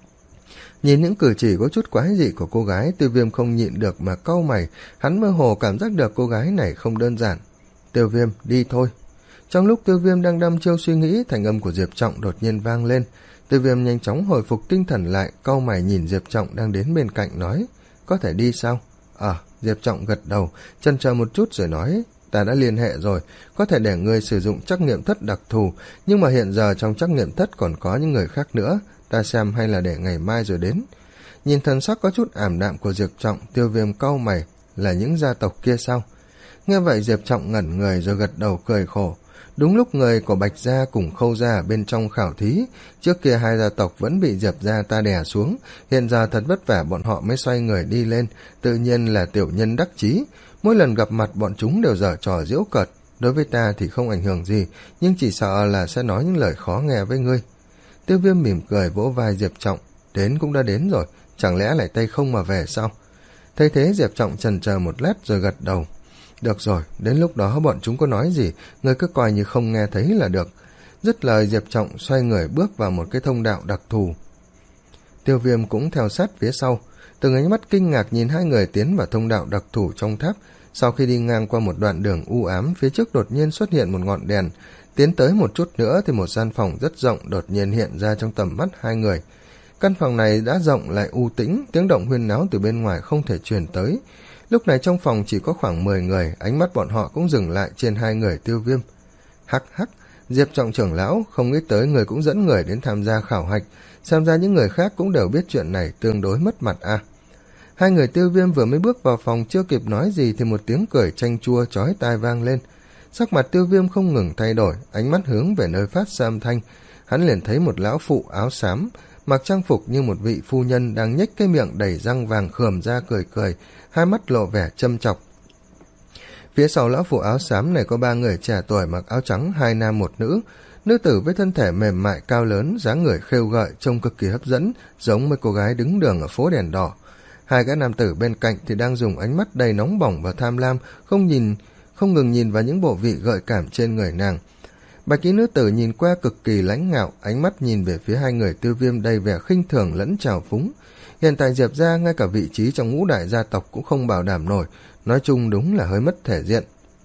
Nhìn những cử chỉ có chút quái dị của cô gái, Tiêu Viêm không nhịn được mà cau mày, hắn mơ hồ cảm giác được cô gái này không đơn giản. Tiêu Viêm, đi thôi. Trong lúc Tiêu Viêm đang đăm chiêu suy nghĩ, thanh âm của Diệp Trọng đột nhiên vang lên. Tiêu Viêm nhanh chóng hồi phục tinh thần lại, cau mày nhìn Diệp Trọng đang đến bên cạnh nói, có thể đi sao? À, Diệp Trọng gật đầu, chần chờ một chút rồi nói, ta đã liên hệ rồi, có thể để ngươi sử dụng trắc nghiệm thất đặc thù, nhưng mà hiện giờ trong trắc nghiệm thất còn có những người khác nữa, ta xem hay là để ngày mai rồi đến. Nhìn thần sắc có chút ảm đạm của Diệp Trọng, Tiêu Viêm cau mày, là những gia tộc kia sao? Nghe vậy Diệp Trọng ngẩn người rồi gật đầu cười khổ. Đúng lúc người của Bạch Gia cùng Khâu Gia ở bên trong khảo thí, trước kia hai gia tộc vẫn bị Diệp Gia ta đè xuống, hiện giờ thật vất vả bọn họ mới xoay người đi lên, tự nhiên là tiểu nhân đắc chí. Mỗi lần gặp mặt bọn chúng đều giở trò giễu cợt, đối với ta thì không ảnh hưởng gì, nhưng chỉ sợ là sẽ nói những lời khó nghe với ngươi. Tiêu Viêm mỉm cười vỗ vai Diệp Trọng, đến cũng đã đến rồi, chẳng lẽ lại tay không mà về sao? Thấy thế Diệp Trọng chần chờ một lát rồi gật đầu. Được rồi, đến lúc đó bọn chúng có nói gì, ngươi cứ coi như không nghe thấy là được. Dứt lời Diệp Trọng xoay người bước vào một cái thông đạo đặc thù. Tiêu Viêm cũng theo sát phía sau, từng ánh mắt kinh ngạc nhìn hai người tiến vào thông đạo đặc thù trong tháp. Sau khi đi ngang qua một đoạn đường u ám, phía trước đột nhiên xuất hiện một ngọn đèn. Tiến tới một chút nữa thì một gian phòng rất rộng đột nhiên hiện ra trong tầm mắt hai người. Căn phòng này đã rộng lại u tĩnh, tiếng động huyên náo từ bên ngoài không thể truyền tới. Lúc này trong phòng chỉ có khoảng mười người, ánh mắt bọn họ cũng dừng lại trên hai người Tiêu Viêm. Hắc hắc, Diệp Trọng trưởng lão, không nghĩ tới người cũng dẫn người đến tham gia khảo hạch, xem ra những người khác cũng đều biết chuyện này, tương đối mất mặt à. Hai người Tiêu Viêm vừa mới bước vào phòng, chưa kịp nói gì thì một tiếng cười chanh chua chói tai vang lên. Sắc mặt Tiêu Viêm không ngừng thay đổi, ánh mắt hướng về nơi phát ra âm thanh, hắn liền thấy một lão phụ áo xám, mặc trang phục như một vị phu nhân đang nhếch cái miệng đầy răng vàng khườm ra cười cười, hai mắt lộ vẻ châm chọc. Phía sau lão phụ áo xám này có ba người trẻ tuổi mặc áo trắng, hai nam một nữ. Nữ tử với thân thể mềm mại cao lớn, dáng người khêu gợi, trông cực kỳ hấp dẫn, giống với cô gái đứng đường ở phố đèn đỏ. Hai gã nam tử bên cạnh thì đang dùng ánh mắt đầy nóng bỏng và tham lam, không nhìn, không ngừng nhìn vào những bộ vị gợi cảm trên người nàng. Bạch y nữ tử nhìn qua cực kỳ lãnh ngạo, ánh mắt nhìn về phía hai người Tiêu Viêm đầy vẻ khinh thường lẫn trào phúng. Hiện tại Diệp Gia ngay cả vị trí trong ngũ đại gia tộc cũng không bảo đảm nổi, nói chung đúng là hơi mất thể diện.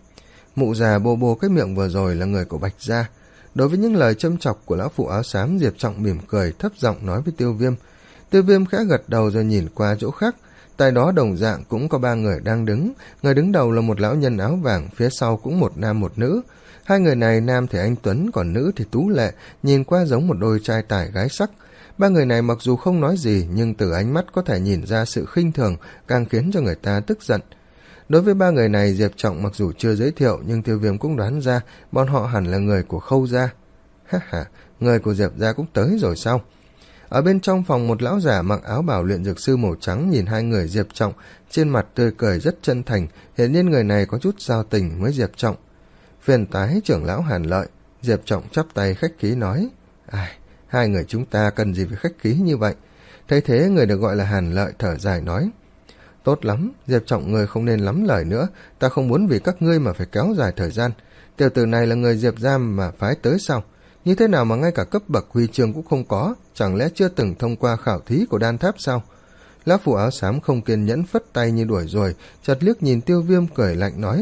Mụ già bô bô cái miệng vừa rồi là người của Bạch Gia. Đối với những lời châm chọc của lão phụ áo xám, Diệp Trọng mỉm cười thấp giọng nói với Tiêu Viêm. Tiêu Viêm khẽ gật đầu rồi nhìn qua chỗ khác. Tại đó đồng dạng cũng có ba người đang đứng, người đứng đầu là một lão nhân áo vàng, phía sau cũng một nam một nữ. Hai người này nam thì anh tuấn, còn nữ thì tú lệ, nhìn qua giống một đôi trai tài gái sắc. Ba người này mặc dù không nói gì, nhưng từ ánh mắt có thể nhìn ra sự khinh thường, càng khiến cho người ta tức giận. Đối với ba người này, Diệp Trọng mặc dù chưa giới thiệu, nhưng Tiêu Viêm cũng đoán ra bọn họ hẳn là người của Khâu Gia. Ha ha, người của Diệp Gia cũng tới rồi sao? Ở bên trong phòng, một lão giả mặc áo bào luyện dược sư màu trắng nhìn hai người Diệp Trọng, trên mặt tươi cười rất chân thành, hiển nhiên người này có chút giao tình với Diệp Trọng. Phiền tái trưởng lão Hàn Lợi, Diệp Trọng chắp tay khách khí nói. Ai, hai người chúng ta cần gì phải khách khí như vậy? Thấy thế người được gọi là Hàn Lợi thở dài nói. Tốt lắm, Diệp Trọng người không nên lắm lời nữa, ta không muốn vì các ngươi mà phải kéo dài thời gian. Tiểu tử này là người Diệp Gia mà phái tới sao? Như thế nào mà ngay cả cấp bậc huy chương cũng không có, chẳng lẽ chưa từng thông qua khảo thí của đan tháp sao? Lão phụ áo xám không kiên nhẫn phất tay như đuổi rồi, chợt liếc nhìn Tiêu Viêm cười lạnh nói.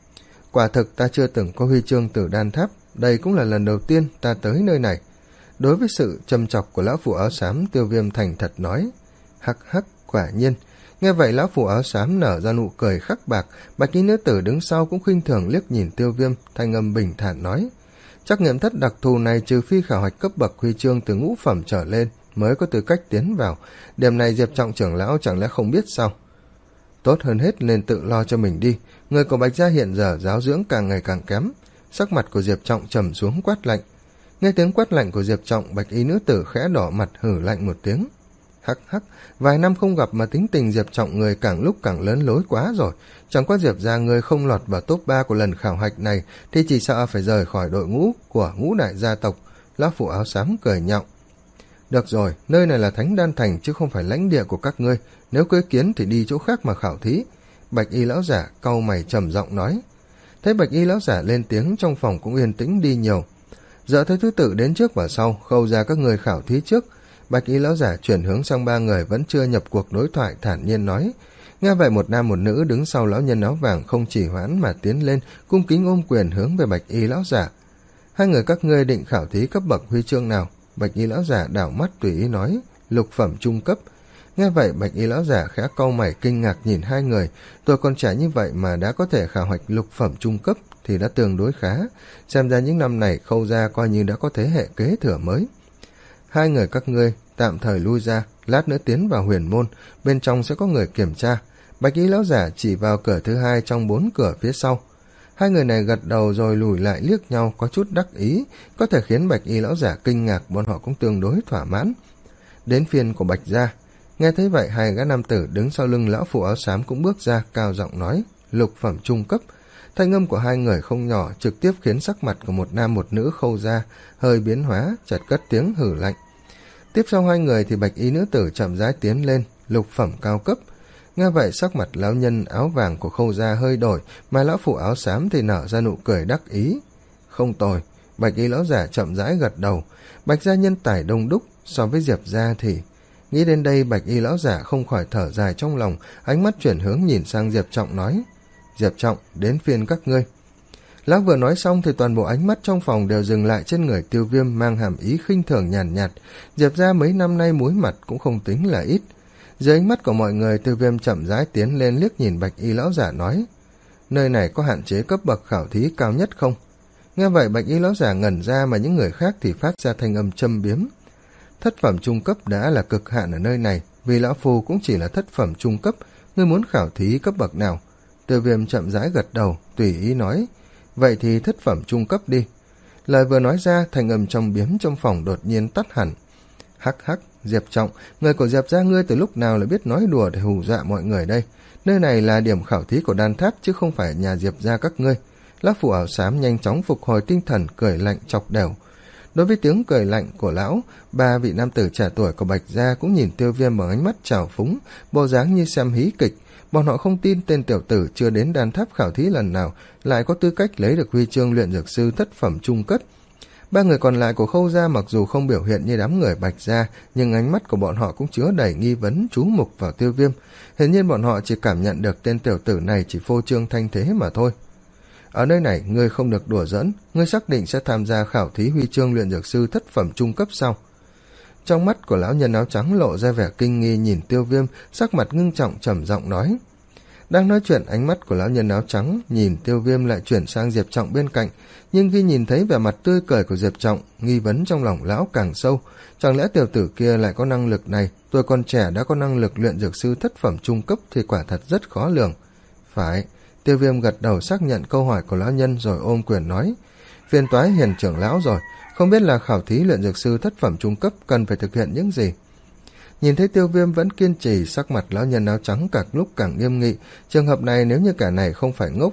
Quả thực ta chưa từng có huy chương từ đan tháp, đây cũng là lần đầu tiên ta tới nơi này. Đối với sự châm chọc của lão phụ áo xám, Tiêu Viêm thành thật nói. Hắc hắc, quả nhiên. Nghe vậy lão phụ áo xám nở ra nụ cười khắc bạc, bạch y nữ tử đứng sau cũng khinh thường liếc nhìn Tiêu Viêm, thanh âm bình thản nói. Trắc nghiệm thất đặc thù này trừ phi khảo hạch cấp bậc huy chương từ ngũ phẩm trở lên mới có tư cách tiến vào. Điểm này Diệp Trọng trưởng lão chẳng lẽ không biết sao? Tốt hơn hết nên tự lo cho mình đi. Người của Bạch Gia hiện giờ giáo dưỡng càng ngày càng kém. Sắc mặt của Diệp Trọng trầm xuống quát lạnh. Nghe tiếng quát lạnh của Diệp Trọng, bạch y nữ tử khẽ đỏ mặt hử lạnh một tiếng. Hắc hắc, vài năm không gặp mà tính tình Diệp Trọng người càng lúc càng lớn lối quá rồi. Chẳng qua Diệp gia người không lọt vào top ba của lần khảo hạch này thì chỉ sợ phải rời khỏi đội ngũ của ngũ đại gia tộc. Lão phụ áo xám cười nhạo. Được rồi, nơi này là Thánh Đan Thành chứ không phải lãnh địa của các ngươi, nếu có ý kiến thì đi chỗ khác mà khảo thí. Bạch y lão giả cau mày trầm giọng nói. Thấy Bạch y lão giả lên tiếng, trong phòng cũng yên tĩnh đi nhiều. Dựa theo thứ tự đến trước và sau, Khâu ra các người khảo thí trước. Bạch y lão giả chuyển hướng sang ba người vẫn chưa nhập cuộc đối thoại, thản nhiên nói. Nghe vậy một nam một nữ đứng sau lão nhân áo vàng không chỉ hoãn mà tiến lên, cung kính ôm quyền hướng về Bạch y lão giả. Hai người các ngươi định khảo thí cấp bậc huy chương nào? Bạch y lão giả đảo mắt tùy ý nói. Lục phẩm trung cấp. Nghe vậy Bạch y lão giả khẽ cau mày kinh ngạc nhìn hai người. Tôi còn trẻ như vậy mà đã có thể khảo hạch lục phẩm trung cấp thì đã tương đối khá. Xem ra những năm này Khâu gia coi như đã có thế hệ kế thừa mới. Hai người các ngươi tạm thời lui ra, lát nữa tiến vào huyền môn, bên trong sẽ có người kiểm tra. Bạch y lão giả chỉ vào cửa thứ hai trong bốn cửa phía sau. Hai người này gật đầu rồi lùi lại liếc nhau có chút đắc ý, có thể khiến Bạch y lão giả kinh ngạc, bọn họ cũng tương đối thỏa mãn. Đến phiên của Bạch gia. Nghe thấy vậy hai gã nam tử đứng sau lưng lão phụ áo xám cũng bước ra, cao giọng nói. Lục phẩm trung cấp. Thanh âm của hai người không nhỏ, trực tiếp khiến sắc mặt của một nam một nữ Khâu gia hơi biến hóa, chợt cất tiếng hử lạnh. Tiếp sau hai người thì Bạch y nữ tử chậm rãi tiến lên. Lục phẩm cao cấp. Nghe vậy sắc mặt lão nhân áo vàng của Khâu gia hơi đổi, mà lão phụ áo xám thì nở ra nụ cười đắc ý. Không tồi. Bạch y lão giả chậm rãi gật đầu. Bạch gia nhân tài đông đúc, so với Diệp gia thì... Nghĩ đến đây Bạch y lão giả không khỏi thở dài trong lòng, ánh mắt chuyển hướng nhìn sang Diệp Trọng nói. Diệp Trọng, đến phiên các ngươi. Lão vừa nói xong thì toàn bộ ánh mắt trong phòng đều dừng lại trên người Tiêu Viêm, mang hàm ý khinh thường nhàn nhạt, nhạt. Diệp gia mấy năm nay muối mặt cũng không tính là ít. Dưới ánh mắt của mọi người, Tiêu Viêm chậm rãi tiến lên liếc nhìn Bạch y lão giả nói. Nơi này có hạn chế cấp bậc khảo thí cao nhất không? Nghe vậy Bạch y lão giả ngẩn ra, mà những người khác thì phát ra thanh âm châm biếm. Thất phẩm trung cấp đã là cực hạn ở nơi này, vì lão phu cũng chỉ là thất phẩm trung cấp, ngươi muốn khảo thí cấp bậc nào? Tiêu Viêm chậm rãi gật đầu, tùy ý nói. Vậy thì thất phẩm trung cấp đi. Lời vừa nói ra, thanh âm trong biếm trong phòng đột nhiên tắt hẳn. Hắc hắc, Diệp Trọng, người của Diệp gia ngươi từ lúc nào lại biết nói đùa để hù dọa mọi người đây? Nơi này là điểm khảo thí của đan tháp chứ không phải nhà Diệp gia các ngươi. Lão phụ áo xám nhanh chóng phục hồi tinh thần, cười lạnh chọc đều. Đối với tiếng cười lạnh của lão, ba vị nam tử trẻ tuổi của Bạch gia cũng nhìn Tiêu Viêm bằng ánh mắt trào phúng, bộ dáng như xem hí kịch. Bọn họ không tin tên tiểu tử chưa đến đan tháp khảo thí lần nào lại có tư cách lấy được huy chương luyện dược sư thất phẩm trung cấp. Ba người còn lại của Khâu gia mặc dù không biểu hiện như đám người Bạch gia, nhưng ánh mắt của bọn họ cũng chứa đầy nghi vấn chú mục vào Tiêu Viêm. Hiển nhiên bọn họ chỉ cảm nhận được tên tiểu tử này chỉ phô trương thanh thế mà thôi. Ở nơi này ngươi không được đùa giỡn, ngươi xác định sẽ tham gia khảo thí huy chương luyện dược sư thất phẩm trung cấp sau. Trong mắt của lão nhân áo trắng lộ ra vẻ kinh nghi nhìn Tiêu Viêm, sắc mặt ngưng trọng trầm giọng nói. Đang nói chuyện, ánh mắt của lão nhân áo trắng nhìn Tiêu Viêm lại chuyển sang Diệp Trọng bên cạnh, nhưng khi nhìn thấy vẻ mặt tươi cười của Diệp Trọng, nghi vấn trong lòng lão càng sâu. Chẳng lẽ tiểu tử kia lại có năng lực này? Tôi còn trẻ đã có năng lực luyện dược sư thất phẩm trung cấp thì quả thật rất khó lường. Phải. Tiêu Viêm gật đầu xác nhận câu hỏi của lão nhân rồi ôm quyền nói. Phiền toái Hiền trưởng lão rồi, không biết là khảo thí luyện dược sư thất phẩm trung cấp cần phải thực hiện những gì? Nhìn thấy Tiêu Viêm vẫn kiên trì, sắc mặt lão nhân áo trắng càng lúc càng nghiêm nghị. Trường hợp này nếu như cả này không phải ngốc,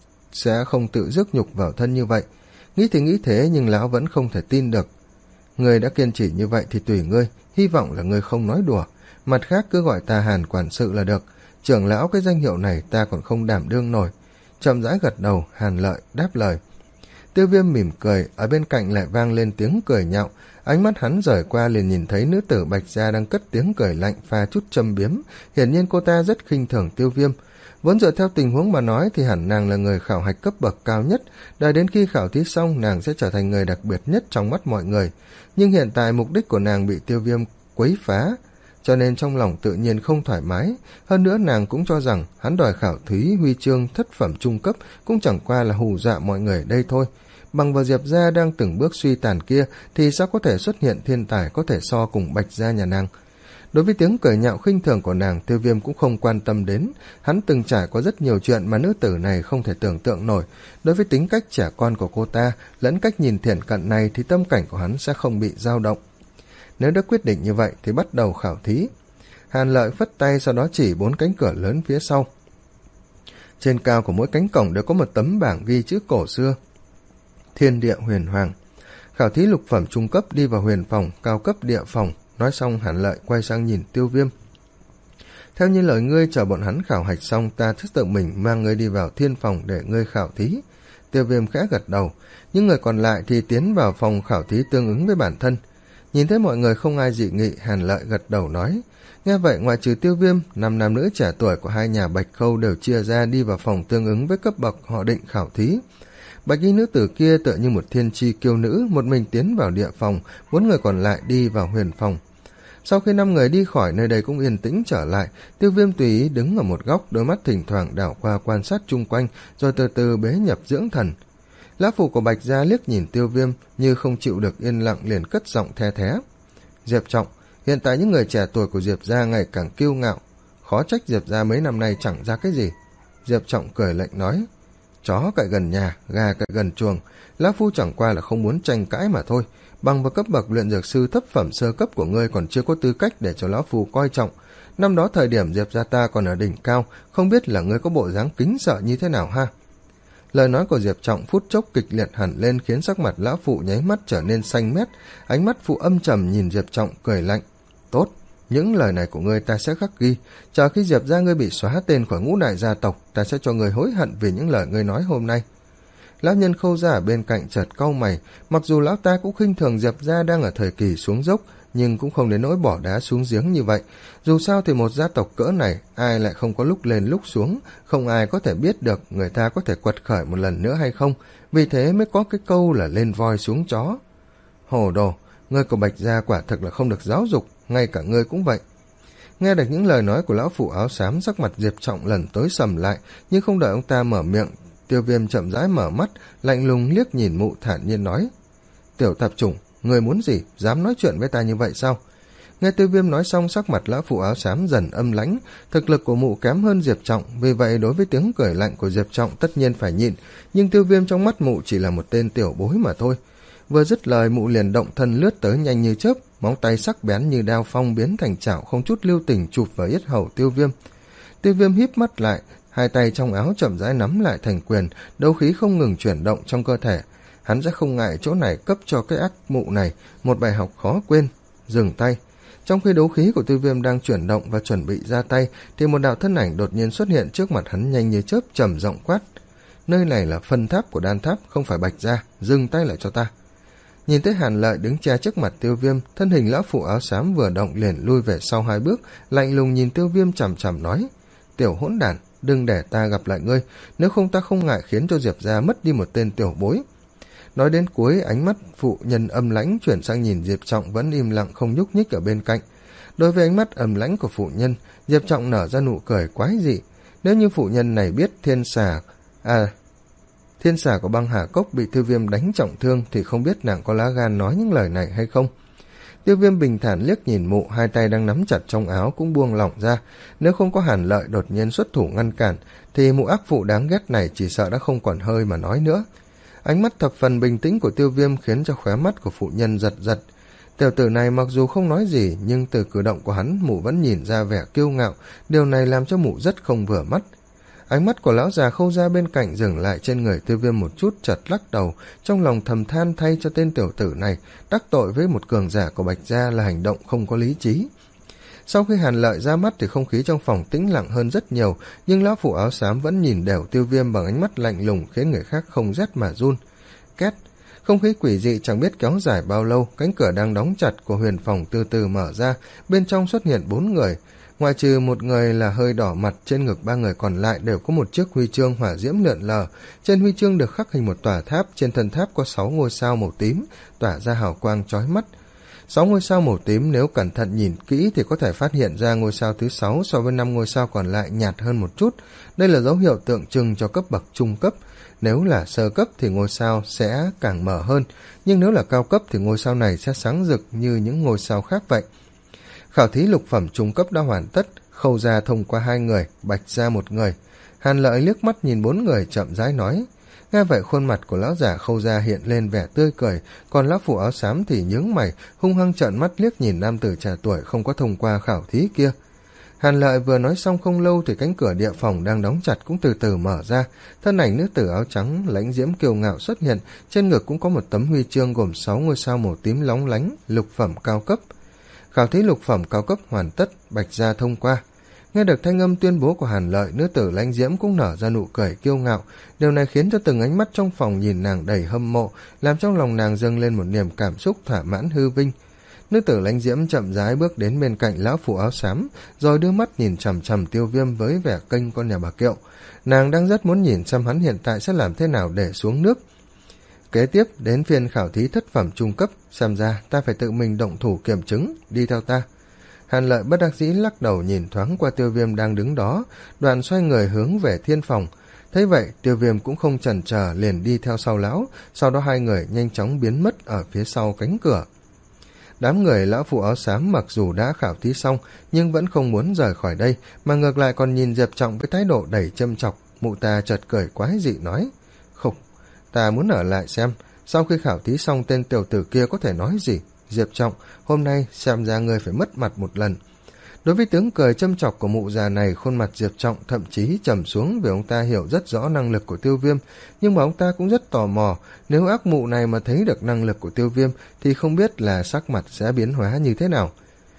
sẽ không tự rước nhục vào thân như vậy. Nghĩ thì nghĩ thế nhưng lão vẫn không thể tin được. Người đã kiên trì như vậy thì tùy ngươi, hy vọng là ngươi không nói đùa. Mặt khác cứ gọi ta Hàn quản sự là được. Trưởng lão cái danh hiệu này ta còn không đảm đương nổi. Chậm rãi gật đầu, Hàn Lợi đáp lời. Tiêu Viêm mỉm cười, ở bên cạnh lại vang lên tiếng cười nhạo. Ánh mắt hắn rời qua liền nhìn thấy nữ tử Bạch gia đang cất tiếng cười lạnh pha chút châm biếm. Hiển nhiên cô ta rất khinh thường Tiêu Viêm. Vốn dựa theo tình huống mà nói thì hẳn nàng là người khảo hạch cấp bậc cao nhất, đợi đến khi khảo thí xong nàng sẽ trở thành người đặc biệt nhất trong mắt mọi người. Nhưng hiện tại mục đích của nàng bị Tiêu Viêm quấy phá, cho nên trong lòng tự nhiên không thoải mái. Hơn nữa nàng cũng cho rằng hắn đòi khảo thí huy chương thất phẩm trung cấp cũng chẳng qua là hù dọa mọi người đây thôi. Bằng vào Diệp gia đang từng bước suy tàn kia thì sao có thể xuất hiện thiên tài có thể so cùng Bạch gia nhà nàng. Đối với tiếng cười nhạo khinh thường của nàng, Tiêu Viêm cũng không quan tâm đến. Hắn từng trải qua rất nhiều chuyện mà nữ tử này không thể tưởng tượng nổi. Đối với tính cách trẻ con của cô ta lẫn cách nhìn thiển cận này thì tâm cảnh của hắn sẽ không bị dao động. Nếu đã quyết định như vậy thì bắt đầu khảo thí. Hàn Lợi phất tay, sau đó chỉ bốn cánh cửa lớn phía sau. Trên cao của mỗi cánh cổng đều có một tấm bảng ghi chữ cổ xưa: Thiên Địa Huyền Hoàng. Khảo thí lục phẩm trung cấp đi vào huyền phòng, cao cấp địa phòng. Nói xong, Hàn Lợi quay sang nhìn Tiêu Viêm. Theo như lời ngươi, chờ bọn hắn khảo hạch xong, ta thích tự mình mang ngươi đi vào thiên phòng để ngươi khảo thí. Tiêu Viêm khẽ gật đầu. Những người còn lại thì tiến vào phòng khảo thí tương ứng với bản thân. Nhìn thấy mọi người không ai dị nghị, Hàn Lợi gật đầu nói. Nghe vậy, ngoại trừ Tiêu Viêm, năm nam nữ trẻ tuổi của hai nhà Bạch Khâu đều chia ra đi vào phòng tương ứng với cấp bậc họ định khảo thí. Bạch y nữ tử kia tựa như một thiên chi kiêu nữ, một mình tiến vào địa phòng, bốn người còn lại đi vào huyền phòng. Sau khi năm người đi khỏi, nơi đây cũng yên tĩnh trở lại. Tiêu Viêm tùy ý đứng ở một góc, đôi mắt thỉnh thoảng đảo qua quan sát chung quanh, rồi từ từ bế nhập dưỡng thần. Lão phụ của Bạch gia liếc nhìn Tiêu Viêm, như không chịu được yên lặng liền cất giọng the thé. Diệp Trọng, hiện tại những người trẻ tuổi của Diệp gia ngày càng kiêu ngạo, khó trách Diệp gia mấy năm nay chẳng ra cái gì. Diệp Trọng cười lạnh nói. Chó cậy gần nhà, gà cậy gần chuồng, lão phu chẳng qua là không muốn tranh cãi mà thôi. Bằng vào cấp bậc luyện dược sư thấp phẩm sơ cấp của ngươi còn chưa có tư cách để cho lão phu coi trọng. Năm đó thời điểm Diệp gia ta còn ở đỉnh cao, không biết là ngươi có bộ dáng kính sợ như thế nào ha. Lời nói của Diệp Trọng phút chốc kịch liệt hẳn lên, khiến sắc mặt lão phụ nháy mắt trở nên xanh mét. Ánh mắt phụ âm trầm nhìn Diệp Trọng cười lạnh. Tốt, những lời này của ngươi ta sẽ khắc ghi. Chờ khi Diệp gia ngươi bị xóa tên khỏi ngũ đại gia tộc, ta sẽ cho ngươi hối hận vì những lời ngươi nói hôm nay. Lão nhân Khâu gia ở bên cạnh chợt cau mày. Mặc dù lão ta cũng khinh thường Diệp gia đang ở thời kỳ xuống dốc, nhưng cũng không đến nỗi bỏ đá xuống giếng như vậy. Dù sao thì một gia tộc cỡ này, ai lại không có lúc lên lúc xuống, không ai có thể biết được người ta có thể quật khởi một lần nữa hay không. Vì thế mới có cái câu là lên voi xuống chó. Hồ đồ, ngươi của Bạch gia quả thực là không được giáo dục, ngay cả ngươi cũng vậy. Nghe được những lời nói của lão phụ áo xám, sắc mặt Diệp Trọng lần tối sầm lại, nhưng không đợi ông ta mở miệng, Tiêu Viêm chậm rãi mở mắt, lạnh lùng liếc nhìn mụ, thản nhiên nói. Tiểu tạp chủng, người muốn gì, dám nói chuyện với ta như vậy sao? Nghe Tiêu Viêm nói xong, sắc mặt lão phụ áo xám dần âm lãnh. Thực lực của mụ kém hơn Diệp Trọng, vì vậy đối với tiếng cười lạnh của Diệp Trọng tất nhiên phải nhịn, nhưng Tiêu Viêm trong mắt mụ chỉ là một tên tiểu bối mà thôi. Vừa dứt lời, mụ liền động thân lướt tới nhanh như chớp, móng tay sắc bén như đao phong biến thành chảo không chút lưu tình chụp vào yết hầu Tiêu Viêm. Tiêu Viêm híp mắt lại, hai tay trong áo chậm rãi nắm lại thành quyền, đấu khí không ngừng chuyển động trong cơ thể. Hắn sẽ không ngại chỗ này cấp cho cái ác mụ này một bài học khó quên. Dừng tay. Trong khi đấu khí của Tiêu Viêm đang chuyển động và chuẩn bị ra tay, thì một đạo thân ảnh đột nhiên xuất hiện trước mặt hắn nhanh như chớp, trầm giọng quát. Nơi này là phân tháp của đan tháp, không phải Bạch gia, dừng tay lại cho ta. Nhìn thấy Hàn Lợi đứng che trước mặt Tiêu Viêm, thân hình lão phụ áo xám vừa động liền lui về sau hai bước, lạnh lùng nhìn Tiêu Viêm chằm chằm nói. Tiểu hỗn đản, đừng để ta gặp lại ngươi, nếu không ta không ngại khiến cho Diệp gia mất đi một tên tiểu bối. Nói đến cuối, ánh mắt phụ nhân âm lãnh chuyển sang nhìn Diệp Trọng vẫn im lặng không nhúc nhích ở bên cạnh. Đối với ánh mắt âm lãnh của phụ nhân, Diệp Trọng nở ra nụ cười quái dị. Nếu như phụ nhân này biết thiên xà, à, thiên xà của băng Hà Cốc bị Tiêu Viêm đánh trọng thương thì không biết nàng có lá gan nói những lời này hay không. Tiêu Viêm bình thản liếc nhìn mụ, hai tay đang nắm chặt trong áo cũng buông lỏng ra. Nếu không có Hàn Lợi đột nhiên xuất thủ ngăn cản, thì mụ ác phụ đáng ghét này chỉ sợ đã không còn hơi mà nói nữa. Ánh mắt thập phần bình tĩnh của Tiêu Viêm khiến cho khóe mắt của phụ nhân giật giật. Tiểu tử này mặc dù không nói gì, nhưng từ cử động của hắn mụ vẫn nhìn ra vẻ kiêu ngạo, điều này làm cho mụ rất không vừa mắt. Ánh mắt của lão già Khâu gia bên cạnh dừng lại trên người Tiêu Viêm một chút, chợt lắc đầu, trong lòng thầm than thay cho tên tiểu tử này, đắc tội với một cường giả của Bạch gia là hành động không có lý trí. Sau khi Hàn Lợi ra mắt thì không khí trong phòng tĩnh lặng hơn rất nhiều, nhưng lão phụ áo xám vẫn nhìn đều Tiêu Viêm bằng ánh mắt lạnh lùng khiến người khác không rét mà run. Két, không khí quỷ dị chẳng biết kéo dài bao lâu, cánh cửa đang đóng chặt của huyền phòng từ từ mở ra, bên trong xuất hiện bốn người. Ngoại trừ một người là hơi đỏ mặt, trên ngực ba người còn lại đều có một chiếc huy chương hỏa diễm lượn lờ. Trên huy chương được khắc hình một tòa tháp, trên thân tháp có sáu ngôi sao màu tím, tỏa ra hào quang chói mắt. Sáu ngôi sao màu tím nếu cẩn thận nhìn kỹ thì có thể phát hiện ra ngôi sao thứ sáu so với năm ngôi sao còn lại nhạt hơn một chút. Đây là dấu hiệu tượng trưng cho cấp bậc trung cấp. Nếu là sơ cấp thì ngôi sao sẽ càng mở hơn, nhưng nếu là cao cấp thì ngôi sao này sẽ sáng rực như những ngôi sao khác vậy. Khảo thí lục phẩm trung cấp đã hoàn tất, Khâu gia thông qua hai người, Bạch gia một người. Hàn Lợi liếc mắt nhìn bốn người chậm rãi nói. Nghe vậy khuôn mặt của lão già Khâu gia hiện lên vẻ tươi cười, còn lão phụ áo xám thì nhướng mày, hung hăng trợn mắt liếc nhìn nam tử trẻ tuổi không có thông qua khảo thí kia. Hàn Lợi vừa nói xong không lâu thì cánh cửa địa phòng đang đóng chặt cũng từ từ mở ra, thân ảnh nữ tử áo trắng lãnh diễm kiêu ngạo xuất hiện, trên ngực cũng có một tấm huy chương gồm sáu ngôi sao màu tím lóng lánh, lục phẩm cao cấp. Khảo thí lục phẩm cao cấp hoàn tất, Bạch gia thông qua. Nghe được thanh âm tuyên bố của Hàn Lợi, nữ tử lãnh diễm cũng nở ra nụ cười kiêu ngạo, điều này khiến cho từng ánh mắt trong phòng nhìn nàng đầy hâm mộ, làm trong lòng nàng dâng lên một niềm cảm xúc thỏa mãn hư vinh. Nữ tử lãnh diễm chậm rãi bước đến bên cạnh lão phụ áo xám, rồi đưa mắt nhìn chằm chằm Tiêu Viêm với vẻ kênh con nhà bà Kiệu. Nàng đang rất muốn nhìn xem hắn hiện tại sẽ làm thế nào để xuống nước. Kế tiếp đến phiên khảo thí thất phẩm trung cấp, xem ra ta phải tự mình động thủ kiểm chứng, đi theo ta. Hàn Lợi bất đắc dĩ lắc đầu nhìn thoáng qua Tiêu Viêm đang đứng đó, đoạn xoay người hướng về thiên phòng. Thấy vậy, Tiêu Viêm cũng không chần chờ liền đi theo sau lão, sau đó hai người nhanh chóng biến mất ở phía sau cánh cửa. Đám người lão phụ áo xám mặc dù đã khảo thí xong nhưng vẫn không muốn rời khỏi đây, mà ngược lại còn nhìn Diệp Trọng với thái độ đầy châm chọc. Mụ ta chợt cười quái dị nói: "Khục, ta muốn ở lại xem, sau khi khảo thí xong tên tiểu tử kia có thể nói gì. Diệp Trọng, hôm nay xem ra ngươi phải mất mặt một lần." Đối với tiếng cười châm chọc của mụ già này, khuôn mặt Diệp Trọng thậm chí trầm xuống vì ông ta hiểu rất rõ năng lực của Tiêu Viêm, nhưng mà ông ta cũng rất tò mò, nếu ác mụ này mà thấy được năng lực của Tiêu Viêm thì không biết là sắc mặt sẽ biến hóa như thế nào.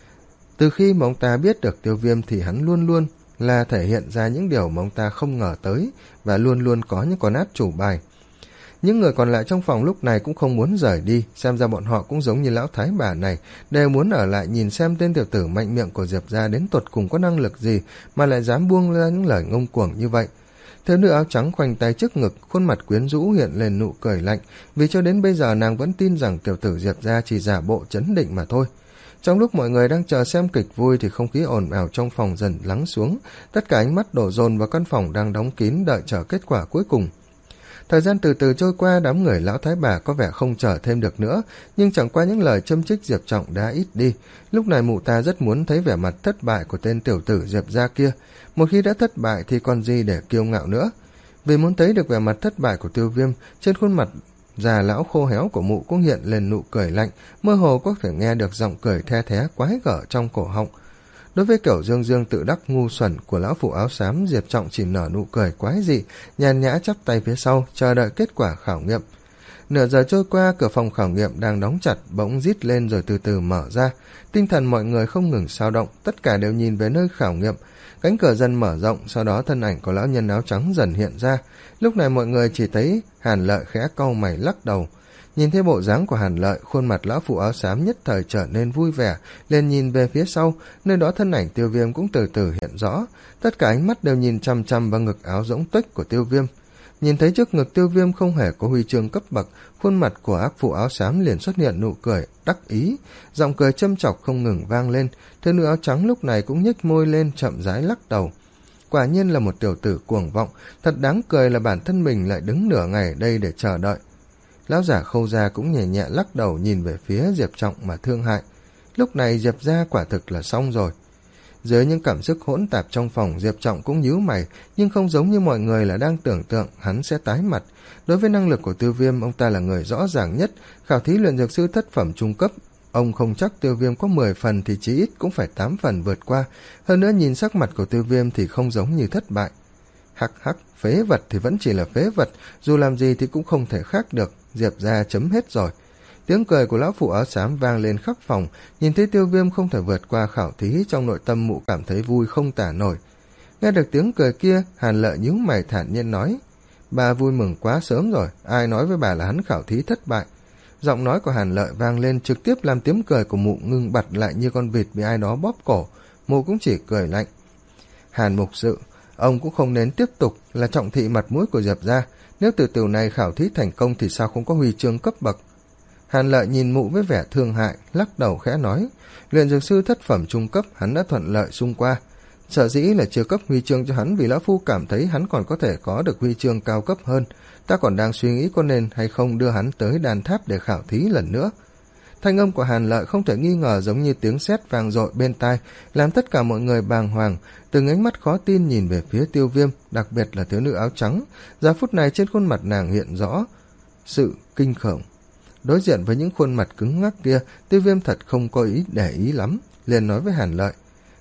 Từ khi mà ông ta biết được Tiêu Viêm thì hắn luôn luôn là thể hiện ra những điều mà ông ta không ngờ tới và luôn luôn có những con át chủ bài. Những người còn lại trong phòng lúc này cũng không muốn rời đi, xem ra bọn họ cũng giống như lão thái bà này, đều muốn ở lại nhìn xem tên tiểu tử mạnh miệng của Diệp gia đến tột cùng có năng lực gì mà lại dám buông ra những lời ngông cuồng như vậy. Thiếu nữ áo trắng khoanh tay trước ngực, khuôn mặt quyến rũ hiện lên nụ cười lạnh, vì cho đến bây giờ nàng vẫn tin rằng tiểu tử Diệp gia chỉ giả bộ trấn định mà thôi. Trong lúc mọi người đang chờ xem kịch vui thì không khí ồn ào trong phòng dần lắng xuống, tất cả ánh mắt đổ dồn vào căn phòng đang đóng kín đợi chờ kết quả cuối cùng. Thời gian từ từ trôi qua, đám người lão thái bà có vẻ không chờ thêm được nữa, nhưng chẳng qua những lời châm chích Diệp Trọng đã ít đi. Lúc này mụ ta rất muốn thấy vẻ mặt thất bại của tên tiểu tử Diệp gia kia. Một khi đã thất bại thì còn gì để kiêu ngạo nữa. Vì muốn thấy được vẻ mặt thất bại của Tiêu Viêm, trên khuôn mặt già lão khô héo của mụ cũng hiện lên nụ cười lạnh, mơ hồ có thể nghe được giọng cười the thé quái gở trong cổ họng. Đối với kiểu dương dương tự đắc ngu xuẩn của lão phụ áo xám, Diệp Trọng chỉ nở nụ cười quái dị, nhàn nhã chắp tay phía sau, chờ đợi kết quả khảo nghiệm. Nửa giờ trôi qua, cửa phòng khảo nghiệm đang đóng chặt bỗng rít lên rồi từ từ mở ra. Tinh thần mọi người không ngừng xao động, tất cả đều nhìn về nơi khảo nghiệm. Cánh cửa dần mở rộng, sau đó thân ảnh của lão nhân áo trắng dần hiện ra. Lúc này mọi người chỉ thấy Hàn Lợi khẽ cau mày lắc đầu. Nhìn thấy bộ dáng của Hàn Lợi, khuôn mặt lão phụ áo xám nhất thời trở nên vui vẻ, liền nhìn về phía sau, nơi đó thân ảnh Tiêu Viêm cũng từ từ hiện rõ. Tất cả ánh mắt đều nhìn chăm chăm vào ngực áo rỗng tuếch của Tiêu Viêm. Nhìn thấy trước ngực Tiêu Viêm không hề có huy chương cấp bậc, khuôn mặt của ác phụ áo xám liền xuất hiện nụ cười đắc ý, giọng cười châm chọc không ngừng vang lên. Thiếu nữ áo trắng lúc này cũng nhếch môi lên chậm rãi lắc đầu. Quả nhiên là một tiểu tử cuồng vọng, thật đáng cười là bản thân mình lại đứng nửa ngày ở đây để chờ đợi. Lão giả Khâu gia cũng nhẹ nhẹ lắc đầu nhìn về phía Diệp Trọng mà thương hại. Lúc này Diệp gia quả thực là xong rồi. Dưới những cảm xúc hỗn tạp trong phòng, Diệp Trọng cũng nhíu mày, nhưng không giống như mọi người là đang tưởng tượng hắn sẽ tái mặt. Đối với năng lực của Tiêu Viêm, ông ta là người rõ ràng nhất. Khảo thí luyện dược sư thất phẩm trung cấp, ông không chắc Tiêu Viêm có mười phần thì chí ít cũng phải tám phần vượt qua. Hơn nữa nhìn sắc mặt của Tiêu Viêm thì không giống như thất bại. Hắc hắc, phế vật thì vẫn chỉ là phế vật, dù làm gì thì cũng không thể khác được. Diệp gia chấm hết rồi. Tiếng cười của lão phụ áo xám vang lên khắp phòng, nhìn thấy Tiêu Viêm không thể vượt qua khảo thí, trong nội tâm mụ cảm thấy vui không tả nổi. Nghe được tiếng cười kia, Hàn Lợi nhíu mày thản nhiên nói: "Bà vui mừng quá sớm rồi, ai nói với bà là hắn khảo thí thất bại?" Giọng nói của Hàn Lợi vang lên trực tiếp làm tiếng cười của mụ ngưng bặt lại như con vịt bị ai đó bóp cổ. Mụ cũng chỉ cười lạnh: "Hàn mục sự, ông cũng không nên tiếp tục là trọng thị mặt mũi của Diệp gia. Nếu từ từ này khảo thí thành công thì sao không có huy chương cấp bậc?" Hàn Lợi nhìn mụ với vẻ thương hại, lắc đầu khẽ nói: "Luyện dược sư thất phẩm trung cấp hắn đã thuận lợi xung qua. Sở dĩ là chưa cấp huy chương cho hắn vì lão phu cảm thấy hắn còn có thể có được huy chương cao cấp hơn. Ta còn đang suy nghĩ có nên hay không đưa hắn tới đàn tháp để khảo thí lần nữa." Thanh âm của Hàn Lợi không thể nghi ngờ giống như tiếng sét vang dội bên tai, làm tất cả mọi người bàng hoàng, từng ánh mắt khó tin nhìn về phía Tiêu Viêm, đặc biệt là thiếu nữ áo trắng. Giờ phút này trên khuôn mặt nàng hiện rõ sự kinh khủng. Đối diện với những khuôn mặt cứng ngắc kia, Tiêu Viêm thật không có ý để ý lắm, liền nói với Hàn Lợi: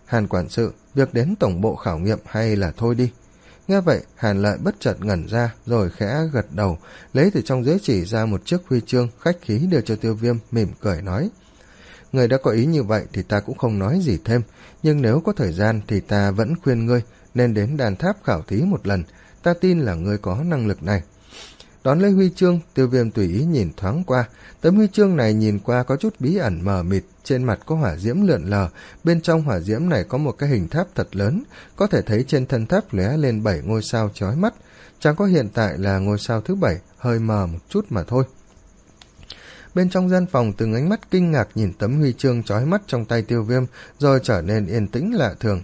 Hàn quản sự, việc đến tổng bộ khảo nghiệm hay là thôi đi. Nghe vậy, Hàn Lợi bất chợt ngẩn ra, rồi khẽ gật đầu, lấy từ trong giới chỉ ra một chiếc huy chương, khách khí đưa cho Tiêu Viêm, mỉm cười nói. Người đã có ý như vậy thì ta cũng không nói gì thêm, nhưng nếu có thời gian thì ta vẫn khuyên ngươi nên đến đàn tháp khảo thí một lần, ta tin là ngươi có năng lực này. Đón lấy huy chương, Tiêu Viêm tùy ý nhìn thoáng qua, tấm huy chương này nhìn qua có chút bí ẩn mờ mịt, trên mặt có hỏa diễm lượn lờ, bên trong hỏa diễm này có một cái hình tháp thật lớn, có thể thấy trên thân tháp lóe lên bảy ngôi sao chói mắt, chẳng có hiện tại là ngôi sao thứ bảy, hơi mờ một chút mà thôi. Bên trong gian phòng, từng ánh mắt kinh ngạc nhìn tấm huy chương chói mắt trong tay Tiêu Viêm, rồi trở nên yên tĩnh lạ thường.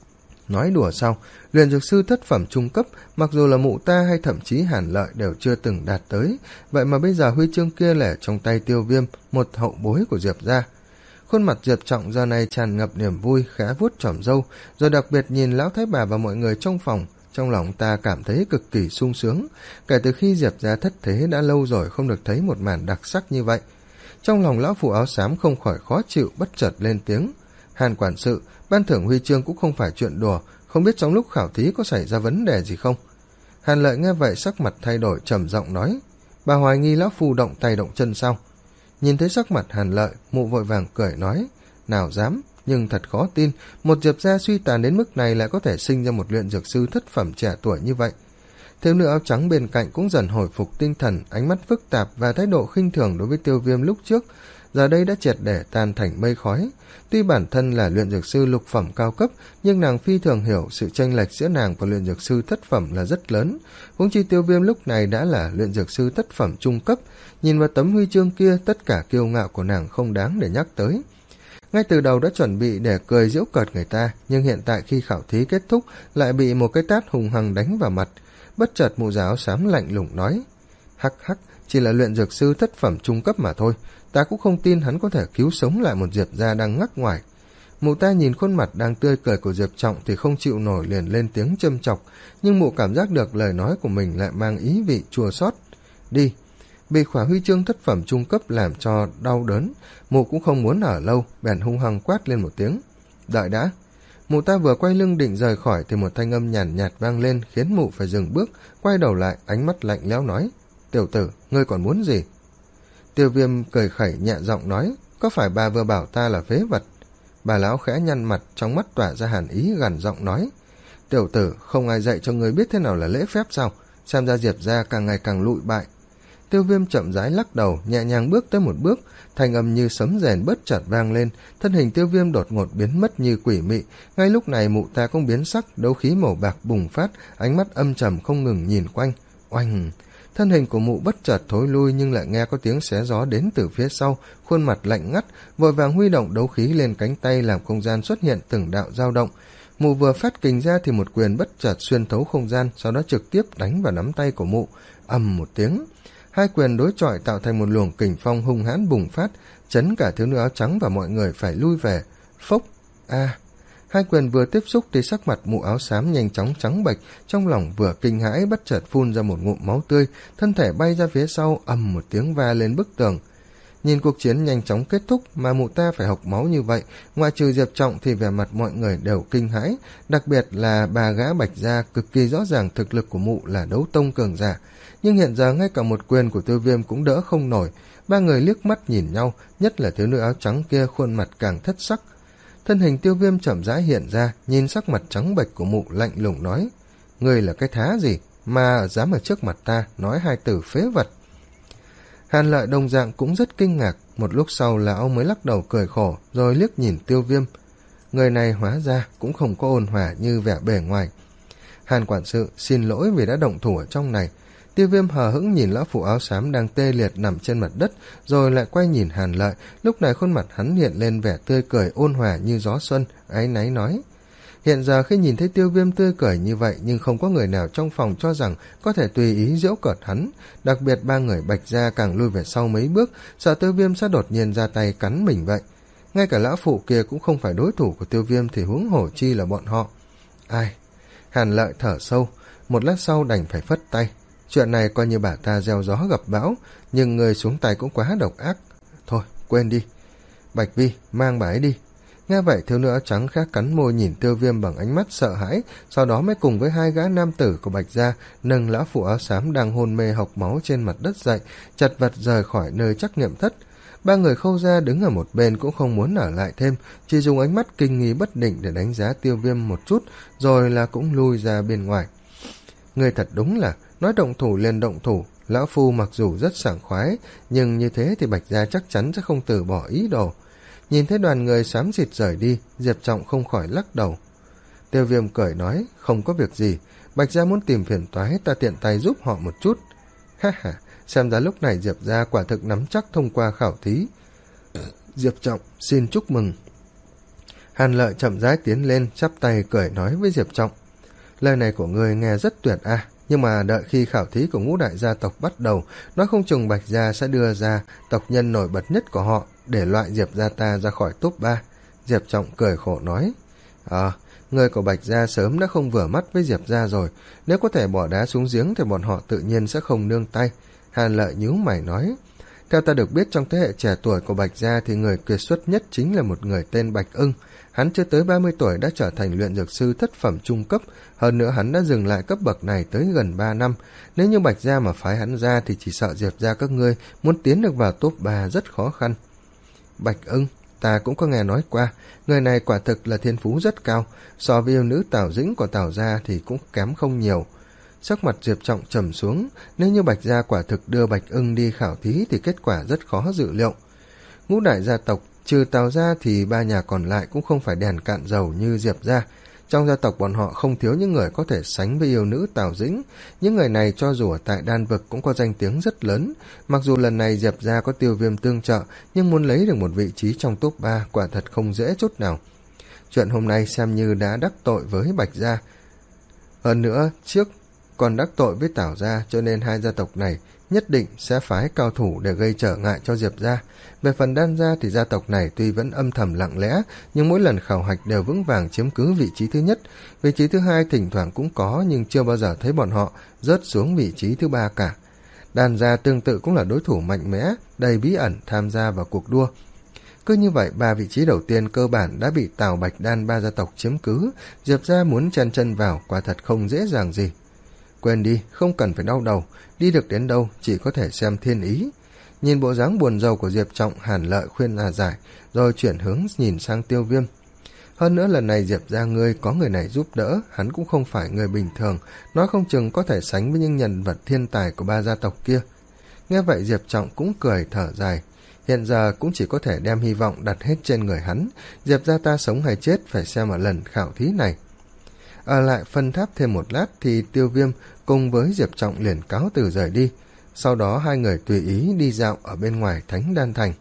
Nói đùa sao, luyện dược sư thất phẩm trung cấp, mặc dù là mụ ta hay thậm chí Hàn Lợi đều chưa từng đạt tới, vậy mà bây giờ huy chương kia lẻ trong tay Tiêu Viêm, một hậu bối của Diệp gia. Khuôn mặt Diệp Trọng giờ này tràn ngập niềm vui, khẽ vuốt chòm râu, rồi đặc biệt nhìn lão thái bà và mọi người trong phòng. Trong lòng ta cảm thấy cực kỳ sung sướng, kể từ khi Diệp gia thất thế đã lâu rồi không được thấy một màn đặc sắc như vậy. Trong lòng lão phụ áo xám không khỏi khó chịu, bất chợt lên tiếng. Hàn quản sự, ban thưởng huy chương cũng không phải chuyện đùa, không biết trong lúc khảo thí có xảy ra vấn đề gì không? Hàn Lợi nghe vậy sắc mặt thay đổi, trầm giọng nói. Bà hoài nghi lão phu động tay động chân sao? Nhìn thấy sắc mặt Hàn Lợi, mụ vội vàng cười nói. Nào dám, nhưng thật khó tin, một Diệp gia suy tàn đến mức này lại có thể sinh ra một luyện dược sư thất phẩm trẻ tuổi như vậy. Thiếu nữ áo trắng bên cạnh cũng dần hồi phục tinh thần, ánh mắt phức tạp và thái độ khinh thường đối với Tiêu Viêm lúc trước, giờ đây đã triệt để tan thành mây khói. Tuy bản thân là luyện dược sư lục phẩm cao cấp, nhưng nàng phi thường hiểu sự chênh lệch giữa nàng và luyện dược sư thất phẩm là rất lớn. Huống chi Tiêu Viêm lúc này đã là luyện dược sư thất phẩm trung cấp, nhìn vào tấm huy chương kia, tất cả kiêu ngạo của nàng không đáng để nhắc tới. Ngay từ đầu đã chuẩn bị để cười giễu cợt người ta, nhưng hiện tại khi khảo thí kết thúc lại bị một cái tát hùng hăng đánh vào mặt. Bất chợt mụ già áo xám lạnh lùng nói. Hắc hắc, chỉ là luyện dược sư thất phẩm trung cấp mà thôi, ta cũng không tin hắn có thể cứu sống lại một Diệp gia đang ngắc ngoài. Mụ ta nhìn khuôn mặt đang tươi cười của Diệp Trọng thì không chịu nổi, liền lên tiếng châm chọc, nhưng mụ cảm giác được lời nói của mình lại mang ý vị chua xót. Đi. Bị khỏa huy chương thất phẩm trung cấp làm cho đau đớn, mụ cũng không muốn ở lâu, bèn hung hăng quát lên một tiếng. Đợi đã. Mụ ta vừa quay lưng định rời khỏi thì một thanh âm nhàn nhạt, nhạt vang lên, khiến mụ phải dừng bước, quay đầu lại, ánh mắt lạnh lẽo nói. Tiểu tử, ngươi còn muốn gì? Tiêu Viêm cười khẩy nhẹ giọng nói. Có phải bà vừa bảo ta là phế vật? Bà lão khẽ nhăn mặt, trong mắt tỏa ra hàn ý, gằn giọng nói. Tiểu tử, không ai dạy cho ngươi biết thế nào là lễ phép sao? Xem ra Diệp gia càng ngày càng lụi bại. Tiêu Viêm chậm rãi lắc đầu, nhẹ nhàng bước tới một bước, thanh âm như sấm rền bất chợt vang lên, thân hình Tiêu Viêm đột ngột biến mất như quỷ mị. Ngay lúc này mụ ta cũng biến sắc, đấu khí màu bạc bùng phát, ánh mắt âm trầm không ngừng nhìn quanh. Oanh! Thân hình của mụ bất chợt thối lui, nhưng lại nghe có tiếng xé gió đến từ phía sau, khuôn mặt lạnh ngắt, vội vàng huy động đấu khí lên cánh tay làm không gian xuất hiện từng đạo dao động. Mụ vừa phát kình ra thì một quyền bất chợt xuyên thấu không gian, sau đó trực tiếp đánh vào nắm tay của mụ. Ầm một tiếng, hai quyền đối chọi tạo thành một luồng kình phong hung hãn bùng phát, chấn cả thiếu nữ áo trắng và mọi người phải lui về. Phốc! A! Hai quyền vừa tiếp xúc thì sắc mặt mụ áo xám nhanh chóng trắng bệch, trong lòng vừa kinh hãi bất chợt phun ra một ngụm máu tươi, thân thể bay ra phía sau, ầm một tiếng va lên bức tường. Nhìn cuộc chiến nhanh chóng kết thúc mà mụ ta phải hộc máu như vậy, ngoại trừ Diệp Trọng thì vẻ mặt mọi người đều kinh hãi, đặc biệt là bà gã Bạch gia, cực kỳ rõ ràng thực lực của mụ là đấu tông cường giả, nhưng hiện giờ ngay cả một quyền của Tiêu Viêm cũng đỡ không nổi. Ba người liếc mắt nhìn nhau, nhất là thiếu nữ áo trắng kia khuôn mặt càng thất sắc. Thân hình Tiêu Viêm chậm rãi hiện ra, nhìn sắc mặt trắng bệch của mụ lạnh lùng nói. Ngươi là cái thá gì mà dám ở trước mặt ta nói hai từ phế vật? Hàn Lợi đồng dạng cũng rất kinh ngạc, một lúc sau lão mới lắc đầu cười khổ, rồi liếc nhìn Tiêu Viêm. Người này hóa ra cũng không có ôn hòa như vẻ bề ngoài. Hàn quản sự xin lỗi vì đã động thủ ở trong này. Tiêu Viêm hờ hững nhìn lão phụ áo xám đang tê liệt nằm trên mặt đất, rồi lại quay nhìn Hàn Lợi. Lúc này khuôn mặt hắn hiện lên vẻ tươi cười ôn hòa như gió xuân, áy náy nói. Hiện giờ khi nhìn thấy Tiêu Viêm tươi cười như vậy, nhưng không có người nào trong phòng cho rằng có thể tùy ý giễu cợt hắn. Đặc biệt ba người Bạch gia càng lui về sau mấy bước, sợ Tiêu Viêm sẽ đột nhiên ra tay cắn mình vậy. Ngay cả lão phụ kia cũng không phải đối thủ của Tiêu Viêm thì huống hổ chi là bọn họ. Ai? Hàn Lợi thở sâu, một lát sau đành phải phất tay. Chuyện này coi như bà ta gieo gió gặp bão, nhưng người xuống tay cũng quá độc ác. Thôi, quên đi. Bạch Vi, mang bà ấy đi. Nghe vậy thiếu nữ áo trắng khác cắn môi nhìn Tiêu Viêm bằng ánh mắt sợ hãi, sau đó mới cùng với hai gã nam tử của Bạch gia nâng lão phụ áo xám đang hôn mê hộc máu trên mặt đất dậy, chật vật rời khỏi nơi trắc nghiệm thất. Ba người Khâu gia đứng ở một bên cũng không muốn ở lại thêm, chỉ dùng ánh mắt kinh nghi bất định để đánh giá Tiêu Viêm một chút, rồi là cũng lui ra bên ngoài. Người thật đúng là nói động thủ liền động thủ. Lão phu mặc dù rất sảng khoái, nhưng như thế thì Bạch gia chắc chắn sẽ không từ bỏ ý đồ. Nhìn thấy đoàn người xám xịt rời đi, Diệp Trọng không khỏi lắc đầu. Tiêu Viêm cười nói, không có việc gì, Bạch gia muốn tìm phiền toái, ta tiện tay giúp họ một chút. Ha ha, xem ra lúc này Diệp gia quả thực nắm chắc thông qua khảo thí. Diệp Trọng xin chúc mừng. Hàn Lợi chậm rãi tiến lên, chắp tay cười nói với Diệp Trọng. Lời này của ngươi nghe rất tuyệt a, nhưng mà đợi khi khảo thí của ngũ đại gia tộc bắt đầu, nói không chừng Bạch gia sẽ đưa ra tộc nhân nổi bật nhất của họ để loại Diệp gia ta ra khỏi top ba. Diệp Trọng cười khổ nói, À, người của Bạch gia sớm đã không vừa mắt với Diệp gia rồi, nếu có thể bỏ đá xuống giếng thì bọn họ tự nhiên sẽ không nương tay. Hàn Lợi nhíu mày nói, theo ta được biết trong thế hệ trẻ tuổi của Bạch gia thì người kiệt xuất nhất chính là một người tên Bạch Ưng. Hắn chưa tới ba mươi tuổi đã trở thành luyện dược sư thất phẩm trung cấp, hơn nữa hắn đã dừng lại cấp bậc này tới gần ba năm. Nếu như Bạch gia mà phái hắn ra thì chỉ sợ Diệp gia các ngươi muốn tiến được vào top ba rất khó khăn. Bạch Ưng, ta cũng có nghe nói qua, người này quả thực là thiên phú rất cao, so với yêu nữ Tào Dĩnh của Tào gia thì cũng kém không nhiều. Sắc mặt Diệp Trọng trầm xuống, nếu như Bạch gia quả thực đưa Bạch Ưng đi khảo thí thì kết quả rất khó dự liệu. Ngũ đại gia tộc trừ Tào gia thì ba nhà còn lại cũng không phải đèn cạn dầu như Diệp gia. Trong gia tộc bọn họ không thiếu những người có thể sánh với yêu nữ Tào Dĩnh. Những người này cho dù ở tại đan vực cũng có danh tiếng rất lớn. Mặc dù lần này Diệp gia có Tiêu Viêm tương trợ, nhưng muốn lấy được một vị trí trong top ba quả thật không dễ chút nào. Chuyện hôm nay xem như đã đắc tội với Bạch gia. Hơn nữa, trước còn đắc tội với Tào gia, cho nên hai gia tộc này nhất định sẽ phái cao thủ để gây trở ngại cho Diệp gia. Về phần Đan gia thì gia tộc này tuy vẫn âm thầm lặng lẽ, nhưng mỗi lần khảo hạch đều vững vàng chiếm cứ vị trí thứ nhất. Vị trí thứ hai thỉnh thoảng cũng có, nhưng chưa bao giờ thấy bọn họ rớt xuống vị trí thứ ba cả. Đan gia tương tự cũng là đối thủ mạnh mẽ, đầy bí ẩn tham gia vào cuộc đua. Cứ như vậy, ba vị trí đầu tiên cơ bản đã bị Tào Bạch Đan ba gia tộc chiếm cứ. Diệp gia muốn chen chân vào quả thật không dễ dàng gì. Quên đi, không cần phải đau đầu, đi được đến đâu chỉ có thể xem thiên ý. Nhìn bộ dáng buồn rầu của Diệp Trọng, Hàn Lợi khuyên là giải, rồi chuyển hướng nhìn sang Tiêu Viêm. Hơn nữa lần này Diệp gia ngươi có người này giúp đỡ, hắn cũng không phải người bình thường, nói không chừng có thể sánh với những nhân vật thiên tài của ba gia tộc kia. Nghe vậy Diệp Trọng cũng cười thở dài, hiện giờ cũng chỉ có thể đem hy vọng đặt hết trên người hắn. Diệp gia ta sống hay chết phải xem ở lần khảo thí này. Ở lại phân tháp thêm một lát thì Tiêu Viêm cùng với Diệp Trọng liền cáo từ rời đi. Sau đó hai người tùy ý đi dạo ở bên ngoài Thánh Đan Thành.